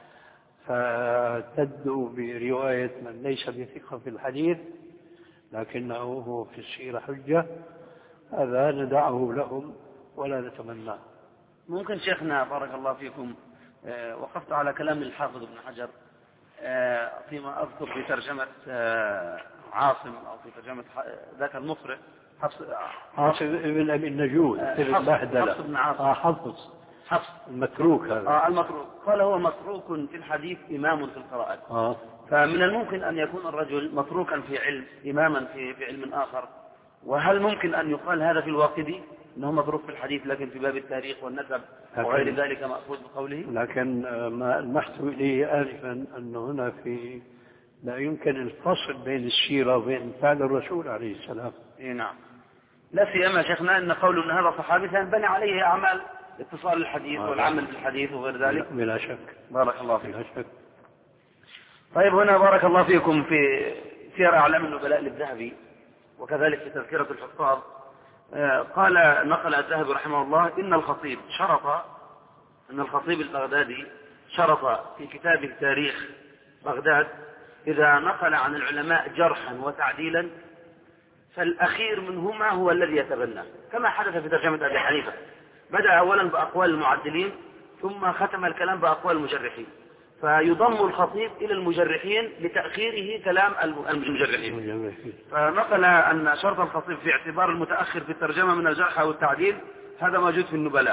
فتدعو برواية من ليس بثقة في الحديث لكنه هو في السيرة حجة، هذا ندعه لهم ولا نتمناه. ممكن شيخنا بارك الله فيكم آه وقفت على كلام الحافظ ابن حجر آه فيما أذكر في ترجمة آه عاصم أو في ترجمة ذاك المقرئ حفص عاصم ابن أبي النجود البهدلة حفص بن عاصم. آه حفص حفص المتروك هذا. آه المتروك. قال هو متروك في الحديث إمام في القراءات. آه. فمن الممكن أن يكون الرجل متروكا في علم إماما في, في علم آخر، وهل ممكن أن يقال هذا في الواقدي أنه متروك في الحديث لكن في باب التاريخ والنسب وغير ذلك مأخوذ بقوله؟ لكن ما المحت إليه آنفا أن هنا في لا يمكن الفصل بين السيرة وبين فعل الرسول عليه السلام. إيه نعم. لا سيما شيخنا أن قول أن هذا صحابي سينبني عليه أعمال اتصال الحديث آه. والعمل بالحديث وغير ذلك. بلا شك. بارك الله فيك. بلا شك. طيب هنا بارك الله فيكم في سير أعلام النبلاء للذهبي وكذلك في تذكرة الحفاظ قال نقل الذهبي رحمه الله إن الخطيب شرط أن الخطيب البغدادي شرط في كتابه تاريخ بغداد إذا نقل عن العلماء جرحا وتعديلا فالأخير منهما هو الذي يتبنى، كما حدث في ترجمة أبي حنيفة، بدأ أولا بأقوال المعدلين ثم ختم الكلام بأقوال المجرحين، فيضم الخطيب إلى المجرحين لتأخيره كلام المجرحين. فنقل أن شرط الخطيب في اعتبار المتأخر في الترجمة من الجرح أو التعديل هذا موجود في النبلاء في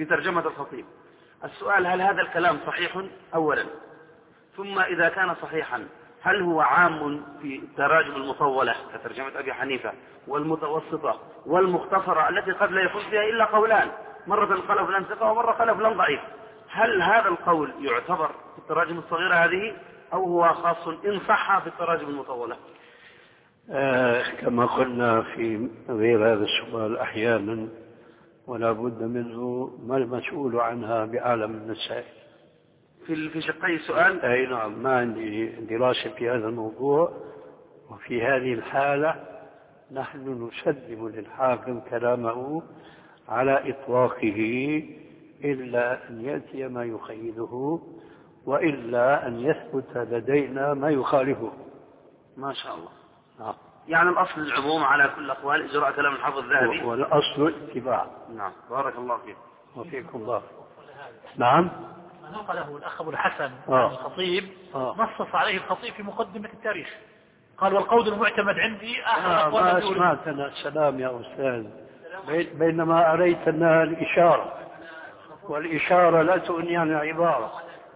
في ترجمة الخطيب. السؤال: هل هذا الكلام صحيح أولا؟ ثم إذا كان صحيحا هل هو عام في التراجم المطولة كترجمة أبي حنيفة والمتوسطة والمختصرة التي قد لا يكون فيها إلا قولان، مرة قال فلان ثقة ومرة قال فلان ضعيف؟ هل هذا القول يعتبر في التراجم الصغيرة هذه أو هو خاص إن صح في التراجم المطولة؟ آه كما قلنا في غير هذا السؤال أحيانا ولا بد منه، ما المسؤول عنها بأعلم من السائل. في في شقي السؤال. أي نعم، ما عندي دراسة في هذا الموضوع، وفي هذه الحالة نحن نسلم للحاكم كلامه على إطلاقه إلا أن يأتي ما يقيده، وإلا أن يثبت لدينا ما يخالفه. ما شاء الله. نعم. يعني الأصل العموم على كل الأقوال إجراء كلام الحافظ الذهبي، والأصل الاتباع. نعم. بارك الله فيك. وفيكم الله. نعم. ما نقله الأخ أبو الحسن آه. عن الخطيب آه. نصص عليه الخطيب في مقدمة التاريخ، قال: والقول المعتمد عندي آخر آه أقوال ما الدول. سمعتنا السلام يا أستاذ، بينما أريتنا الإشارة، والإشارة لا تغني عن العبارة.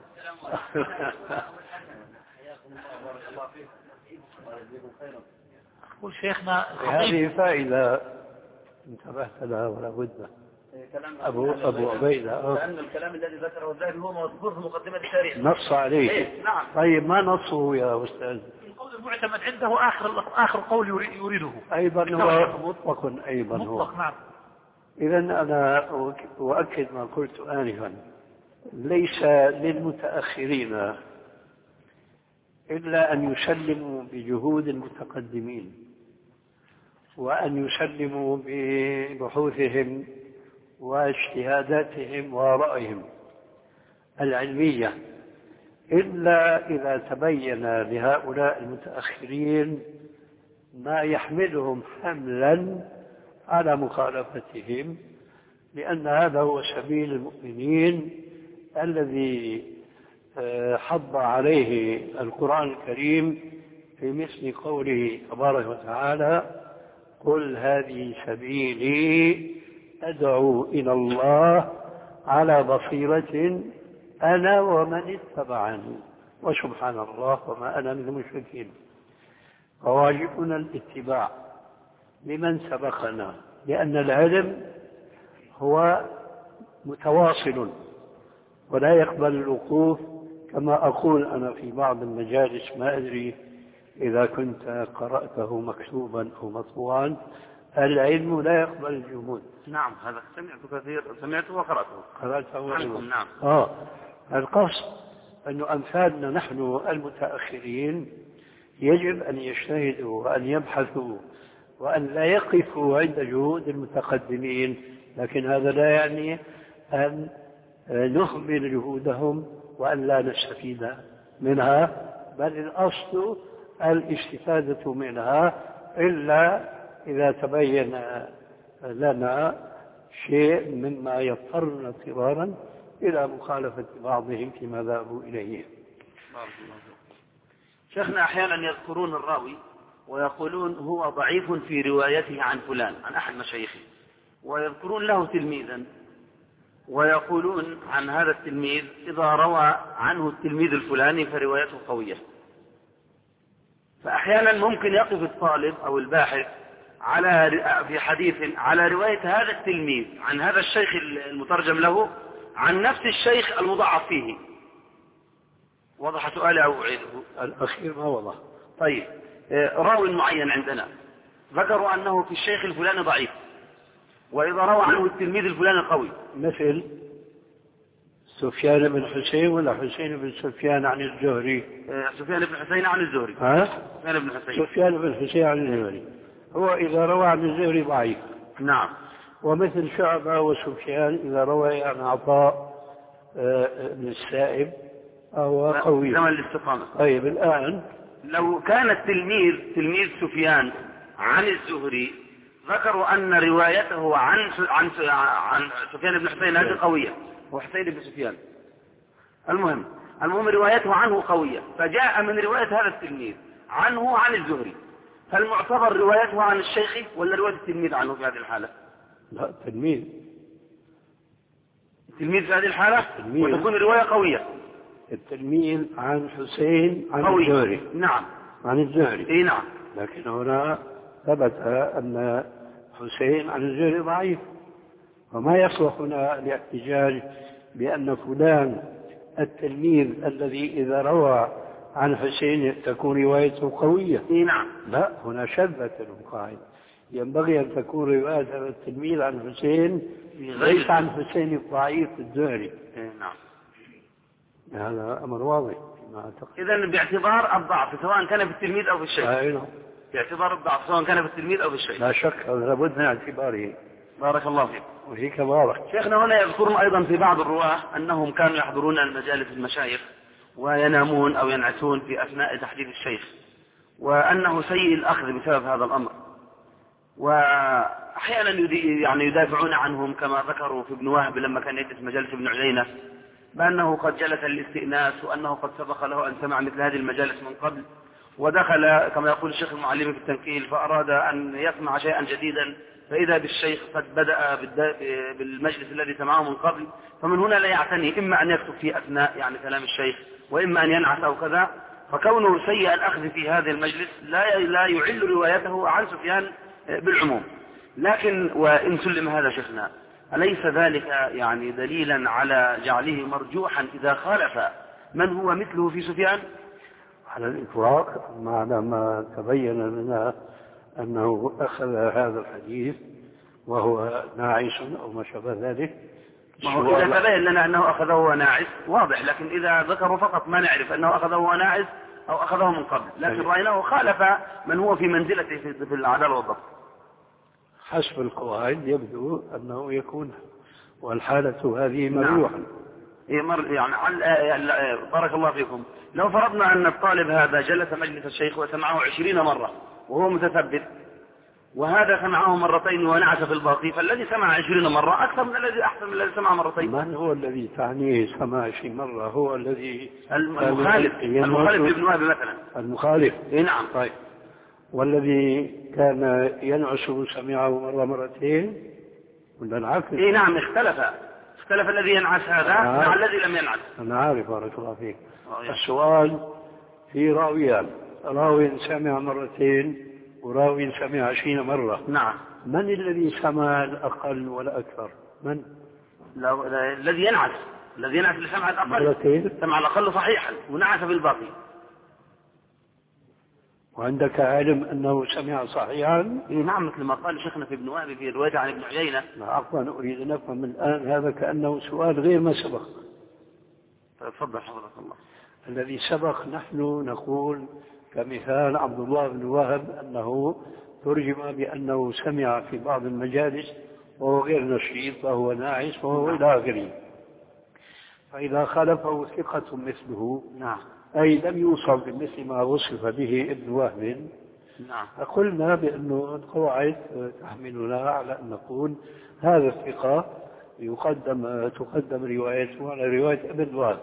يقول شيخنا هذه فائدة انتبهت لها ولا بد. أبو أبو عبيدة لأن الكلام الذي ذكره الذهبي هو مذكور في مقدمة التاريخ. نص عليه. إيه؟ نعم. طيب ما نصه يا أستاذ؟ القول المعتمد عنده آخر آخر قول يريده أيضا هو مطلق، أيضا هو مطلق. نعم. إذا أنا أؤكد ما قلت آنفا، ليس للمتأخرين إلا أن يسلموا بجهود المتقدمين، وأن يسلموا ببحوثهم واجتهاداتهم ورأيهم العلمية، إلا إذا تبين لهؤلاء المتأخرين ما يحملهم حملا على مخالفتهم، لأن هذا هو سبيل المؤمنين الذي حض عليه القرآن الكريم في مثل قوله تبارك وتعالى: قل هذه سبيلي أدعو إلى الله على بصيرة أنا ومن اتبعني وسبحان الله وما أنا من المشركين. فواجبنا الاتباع لمن سبقنا، لأن العلم هو متواصل ولا يقبل الوقوف، كما أقول أنا في بعض المجالس، ما أدري إذا كنت قرأته مكتوبا أو مطبوعا: العلم لا يقبل الجمود. نعم، هذا سمعته كثير، سمعته وقرأته. قرأته عنكم. نعم. آه القصد أن أمثالنا نحن المتأخرين يجب أن يجتهدوا وأن يبحثوا وأن لا يقفوا عند جهود المتقدمين، لكن هذا لا يعني أن نهمل جهودهم وأن لا نستفيد منها، بل الأصل الاستفادة منها، إلا إذا تبين لنا شيء مما يضطرنا اضطرارا إلى مخالفة بعضهم فيما ذهبوا إليه. شيخنا أحيانا يذكرون الراوي ويقولون هو ضعيف في روايته عن فلان، عن أحد مشايخه، ويذكرون له تلميذا ويقولون عن هذا التلميذ إذا روى عنه التلميذ الفلاني فروايته قوية. فأحيانا ممكن يقف الطالب أو الباحث على في حديث على رواية هذا التلميذ عن هذا الشيخ المترجم له عن نفس الشيخ المضاعف فيه. وضح سؤالي أو أعيده؟ الأخير ما وضح. طيب، راوي معين عندنا ذكروا أنه في الشيخ الفلاني ضعيف، وإذا روى عنه التلميذ الفلاني قوي، مثل سفيان بن حسين ولا حسين بن سفيان عن الزهري؟ سفيان بن حسين عن الزهري. ها؟ سفيان بن حسين. سفيان بن حسين عن الزهري، هو إذا روى عن الزهري ضعيف. نعم. ومثل شعبة وسفيان إذا روى عن عطاء بن السائب أو قوي. زمن الاستقامة. طيب الآن لو كان التلميذ تلميذ سفيان عن الزهري ذكروا أن روايته عن عن عن سفيان بن حسين هذه قوية، هو حسين بن سفيان. المهم المهم روايته عنه قوية، فجاء من رواية هذا التلميذ عنه عن الزهري، هل معتبر روايته عن الشيخ ولا رواية التلميذ عنه في هذه الحالة؟ لا، تلميذ. تلميذ في هذه الحالة تلميذ. وتكون الرواية قوية. التلميذ عن حسين عن قوي. الزهري. نعم. عن الزهري. اي نعم. لكن هنا ثبت أن حسين عن الزهري ضعيف، وما يصلح هنا الاحتجاج بأن فلان التلميذ الذي إذا روى عن حسين تكون روايته قوية. اي نعم. لا، هنا شذت القاعدة. ينبغي أن تكون رواية هذا التلميذ عن حسين ليس عن حسين الضعيف الزهري. اي نعم. هذا أمر واضح. إذن باعتبار الضعف سواء كان في التلميذ أو في الشيخ. أيوه. باعتبار الضعف سواء كان في التلميذ أو في الشيخ. لا شك، لابد من اعتباره. بارك الله فيك. وهيك واضح. شيخنا هنا يذكرون أيضا في بعض الرواة أنهم كانوا يحضرون المجالس المشايخ وينامون أو ينعسون في أثناء تحديث الشيخ، وأنه سيء الأخذ بسبب هذا الأمر، وأحيانا يعني يدافعون عنهم كما ذكروا في ابن وهب لما كان يجلس مجالس ابن عيينة بأنه قد جلس للاستئناس وأنه قد سبق له أن سمع مثل هذه المجالس من قبل، ودخل كما يقول الشيخ المعلم في التنكيل فأراد أن يسمع شيئا جديدا، فإذا بالشيخ قد بدأ بالمجلس الذي سمعه من قبل، فمن هنا لا يعتني إما أن يكتب في أثناء يعني كلام الشيخ وإما أن ينعس أو كذا، فكونه سيء الأخذ في هذه المجلس لا لا يعل روايته عن سفيان بالعموم. لكن وإن سلم هذا شيخنا، أليس ذلك يعني دليلا على جعله مرجوحا إذا خالف من هو مثله في سفيان؟ على الإطلاق، ما تبين لنا أنه أخذ هذا الحديث وهو ناعس أو ما شابه ذلك. ما هو إذا تبين لنا أنه أخذه وهو ناعس واضح، لكن إذا ذكروا فقط ما نعرف أنه أخذه وهو ناعس أو أخذه من قبل، لكن رأيناه خالف من هو في منزلته في العدالة والضبط. حسب القواعد يبدو أنه يكون، والحالة هذه مرجوحة. نعم. يعني بارك الله فيكم، لو فرضنا أن الطالب هذا جلس مجلس الشيخ وسمعه عشرين مرة وهو متثبت، وهذا سمعه مرتين ونعس في الباقي، فالذي سمع عشرين مرة أكثر من الذي أحسن من الذي سمع مرتين. من هو الذي تعنيه سمع عشرين مرة؟ هو الذي المخالف المخالف لابن وهب مثلا. المخالف. إيه نعم. طيب، والذي كان ينعس سمعه مرة مرتين ولا العكس؟ إيه نعم، اختلف اختلف الذي ينعس هذا مع الذي لم ينعس. أنا عارف بارك الله فيك. السؤال في راويان، راوي سمع مرتين وراوي سمع عشرين مرة. نعم. من الذي سمع الأقل ولا أكثر؟ من؟ لا لا الذي ينعس الذي ينعس اللي سمع الأقل مرتين. سمع الأقل صحيحا ونعس في الباقي. وعندك علم أنه سمع صحيحا؟ إيه نعم، مثل ما قال شيخنا في ابن وهب في رواية عن ابن عيينة. عفوا، أريد أن أفهم الآن، هذا كأنه سؤال غير ما سبق. تفضل حضرتك الله. الذي سبق نحن نقول كمثال عبد الله بن وهب أنه ترجم بأنه سمع في بعض المجالس وهو غير نشيط فهو ناعس وهو إلى آخره. فإذا خالفه ثقة مثله، نعم، أي لم يوصف بمثل ما وصف به ابن وهب، نعم، فقلنا بأنه القواعد تحملنا على أن نقول هذا الثقة يقدم تقدم روايته على رواية ابن وهب.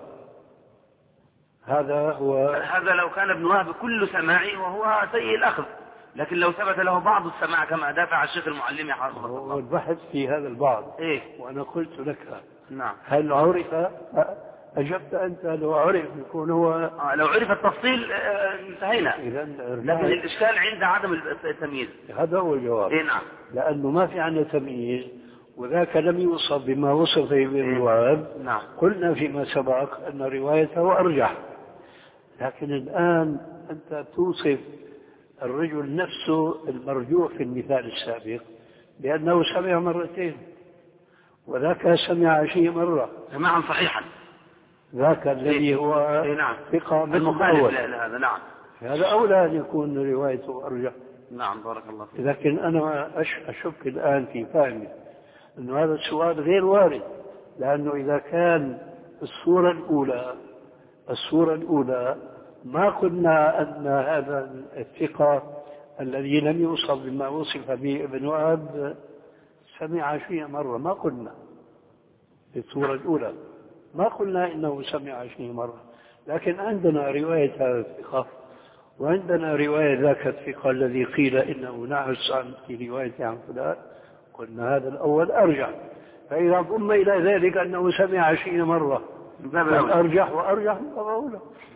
هذا هو هذا لو كان ابن وهب كل سماعي وهو سيء الأخذ، لكن لو ثبت له بعض السماع كما دافع الشيخ المعلم حافظه الله. البحث في هذا البعض. إيه؟ وأنا قلت لك نعم، هل عرف؟ أجبت أنت لو عرف يكون هو آه لو عرف التفصيل انتهينا. لكن الإشكال عند عدم التمييز. هذا هو الجواب. إيه نعم، لأنه ما في عندنا تمييز وذاك لم يوصف بما وصف به ابن وهب. نعم. قلنا فيما سبق أن روايته أرجح، لكن الآن أنت توصف الرجل نفسه المرجوح في المثال السابق بأنه سمع مرتين وذاك سمع عشرين مرة سماعا صحيحا، ذاك الذي هو إيه نعم ثقة المخالف لهذا. نعم، هذا أولى أن يكون روايته أرجح. نعم بارك الله فيك. لكن أنا أشك الآن في فهمي أن هذا السؤال غير وارد، لأنه إذا كان الصورة الأولى الصورة الأولى ما قلنا أن هذا الثقة الذي لم يوصف بما وصف به ابن وهب سمع عشرين مرة، ما قلنا في الصورة الأولى ما قلنا إنه سمع عشرين مرة، لكن عندنا رواية هذا الثقة وعندنا رواية ذاك الثقة الذي قيل إنه نعس عن في رواية عن فلان، قلنا هذا الأول أرجع. فإذا ضم إلى ذلك أنه سمع عشرين مرة أرجح وأرجح وأولى.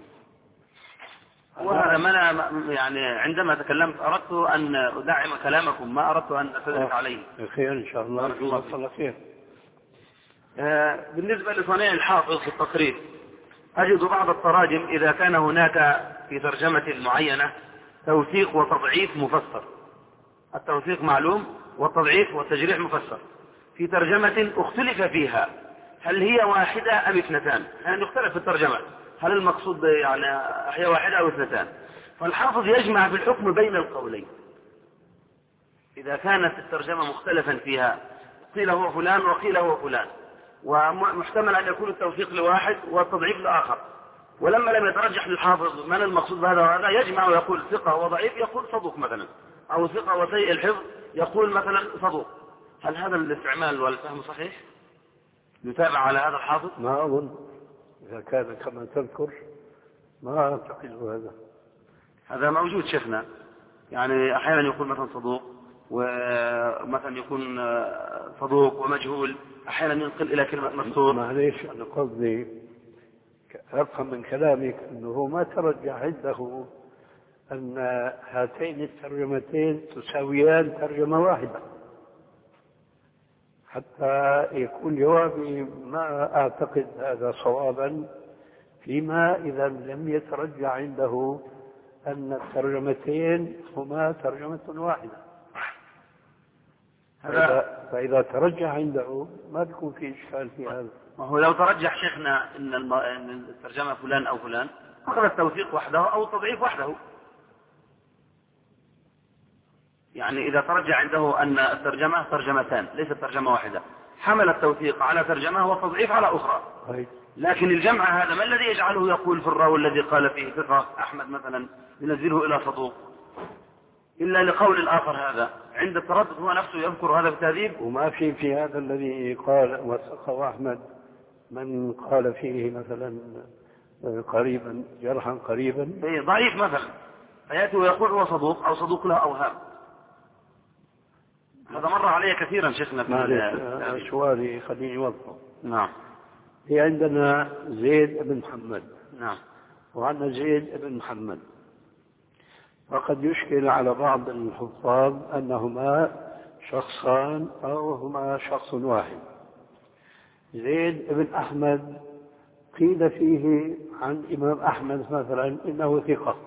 وهذا ما أنا يعني عندما تكلمت أردت أن أدعم كلامكم، ما أردت أن أتدرك عليه. خير إن شاء الله. الله الله خير. آه بالنسبة لصنيع الحافظ في التقريب، أجد بعض التراجم إذا كان هناك في ترجمة معينة توثيق وتضعيف مفسر، التوثيق معلوم والتضعيف والتجريح مفسر، في ترجمة اختلف فيها هل هي واحدة أم اثنتان، يعني يختلف في الترجمة هل المقصود يعني هي واحدة أو اثنتان، فالحافظ يجمع في الحكم بين القولين. إذا كانت الترجمة مختلفا فيها قيل هو فلان وقيل هو فلان، ومحتمل أن يكون التوثيق لواحد والتضعيف لآخر، ولما لم يترجح للحافظ من المقصود بهذا وهذا يجمع ويقول ثقة وضعيف يقول صدوق مثلا، أو ثقة وسيء الحفظ يقول مثلا صدوق. هل هذا الاستعمال والفهم صحيح؟ يتابع على هذا الحافظ؟ ما أظن، إذا كان كما تذكر ما أعتقد هذا. هذا موجود شيخنا، يعني أحيانا يقول مثلا صدوق ومثلا يكون صدوق ومجهول، أحيانا ينقل إلى كلمة مستور. معليش أنا قصدي أفهم من كلامك أنه ما ترجح عنده أن هاتين الترجمتين تساويان ترجمة واحدة، حتى يكون جوابي ما أعتقد هذا صوابا، فيما إذا لم يترجح عنده أن الترجمتين هما ترجمة واحدة. فإذا, فإذا ترجح عنده ما تكون في إشكال في هذا. وهو لو ترجح شيخنا إن الترجمة فلان أو فلان أخذ التوثيق وحده أو التضعيف وحده، يعني إذا ترجح عنده أن الترجمة ترجمتان ليست ترجمة واحدة، حمل التوثيق على ترجمة والتضعيف على أخرى. لكن الجمع هذا ما الذي يجعله يقول في الراوي الذي قال فيه ثقة أحمد مثلا ينزله إلى صدوق إلا لقول الآخر هذا؟ عند التردد هو نفسه يذكر هذا بالتهذيب. وما في في هذا الذي قال وثقه أحمد من قال فيه مثلا قريبا جرحا قريبا ضعيف مثلا، فيأتي ويقول هو صدوق أو صدوق له أوهام. هذا مر علي كثيرا شيخنا في سؤالي خليني يوضحه. نعم. في عندنا زيد بن محمد. نعم. وعندنا زيد بن محمد، وقد يشكل على بعض الحفاظ أنهما شخصان أو هما شخص واحد. زيد بن أحمد قيل فيه عن إمام أحمد مثلا إنه ثقة،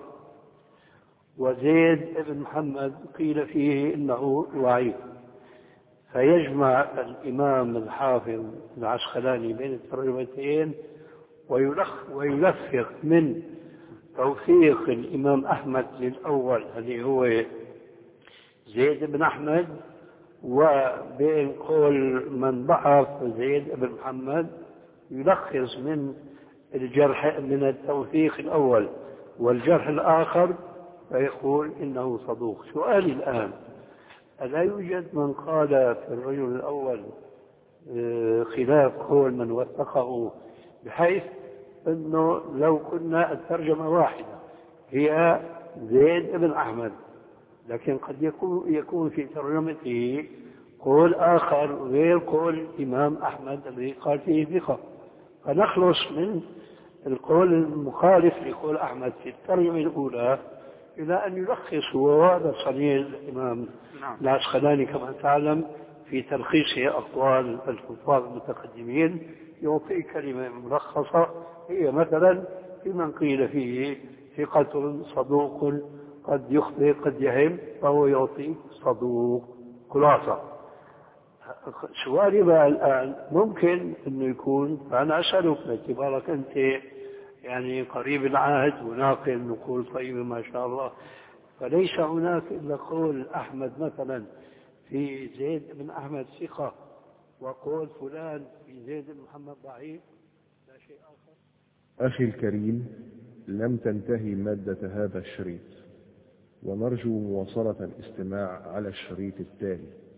وزيد بن محمد قيل فيه إنه ضعيف، فيجمع الإمام الحافظ العسقلاني بين الترجمتين ويلفق من توثيق الإمام أحمد للأول الذي هو زيد بن أحمد، وبين قول من ضعف زيد بن محمد يلخص من الجرح من التوثيق الأول والجرح الآخر فيقول إنه صدوق. سؤالي الآن، ألا يوجد من قال في الرجل الأول خلاف قول من وثقه، بحيث أنه لو كنا الترجمة واحدة هي زيد بن أحمد، لكن قد يكون, يكون في ترجمته قول آخر غير قول الإمام أحمد الذي قال فيه ثقة، فنخلص من القول المخالف لقول أحمد في الترجمة الأولى إلى أن يلخص. وهذا صنيع الإمام العسقلاني كما تعلم في تلخيصه أقوال الحفاظ المتقدمين، يعطي كلمة ملخصة هي مثلا في من قيل فيه ثقة صدوق قد يخطئ قد يهم، فهو يعطي صدوق خلاصة. سؤالي بقى الآن، ممكن أنه يكون، فأنا أسألك باعتبارك أنت يعني قريب العهد وناقل نقول طيبة ما شاء الله، فليس هناك إلا قول أحمد مثلا في زيد بن أحمد ثقة وقول فلان في زيد بن محمد ضعيف، لا شيء آخر؟ أخي الكريم، لم تنتهي مادة هذا الشريط، ونرجو مواصلة الاستماع على الشريط التالي.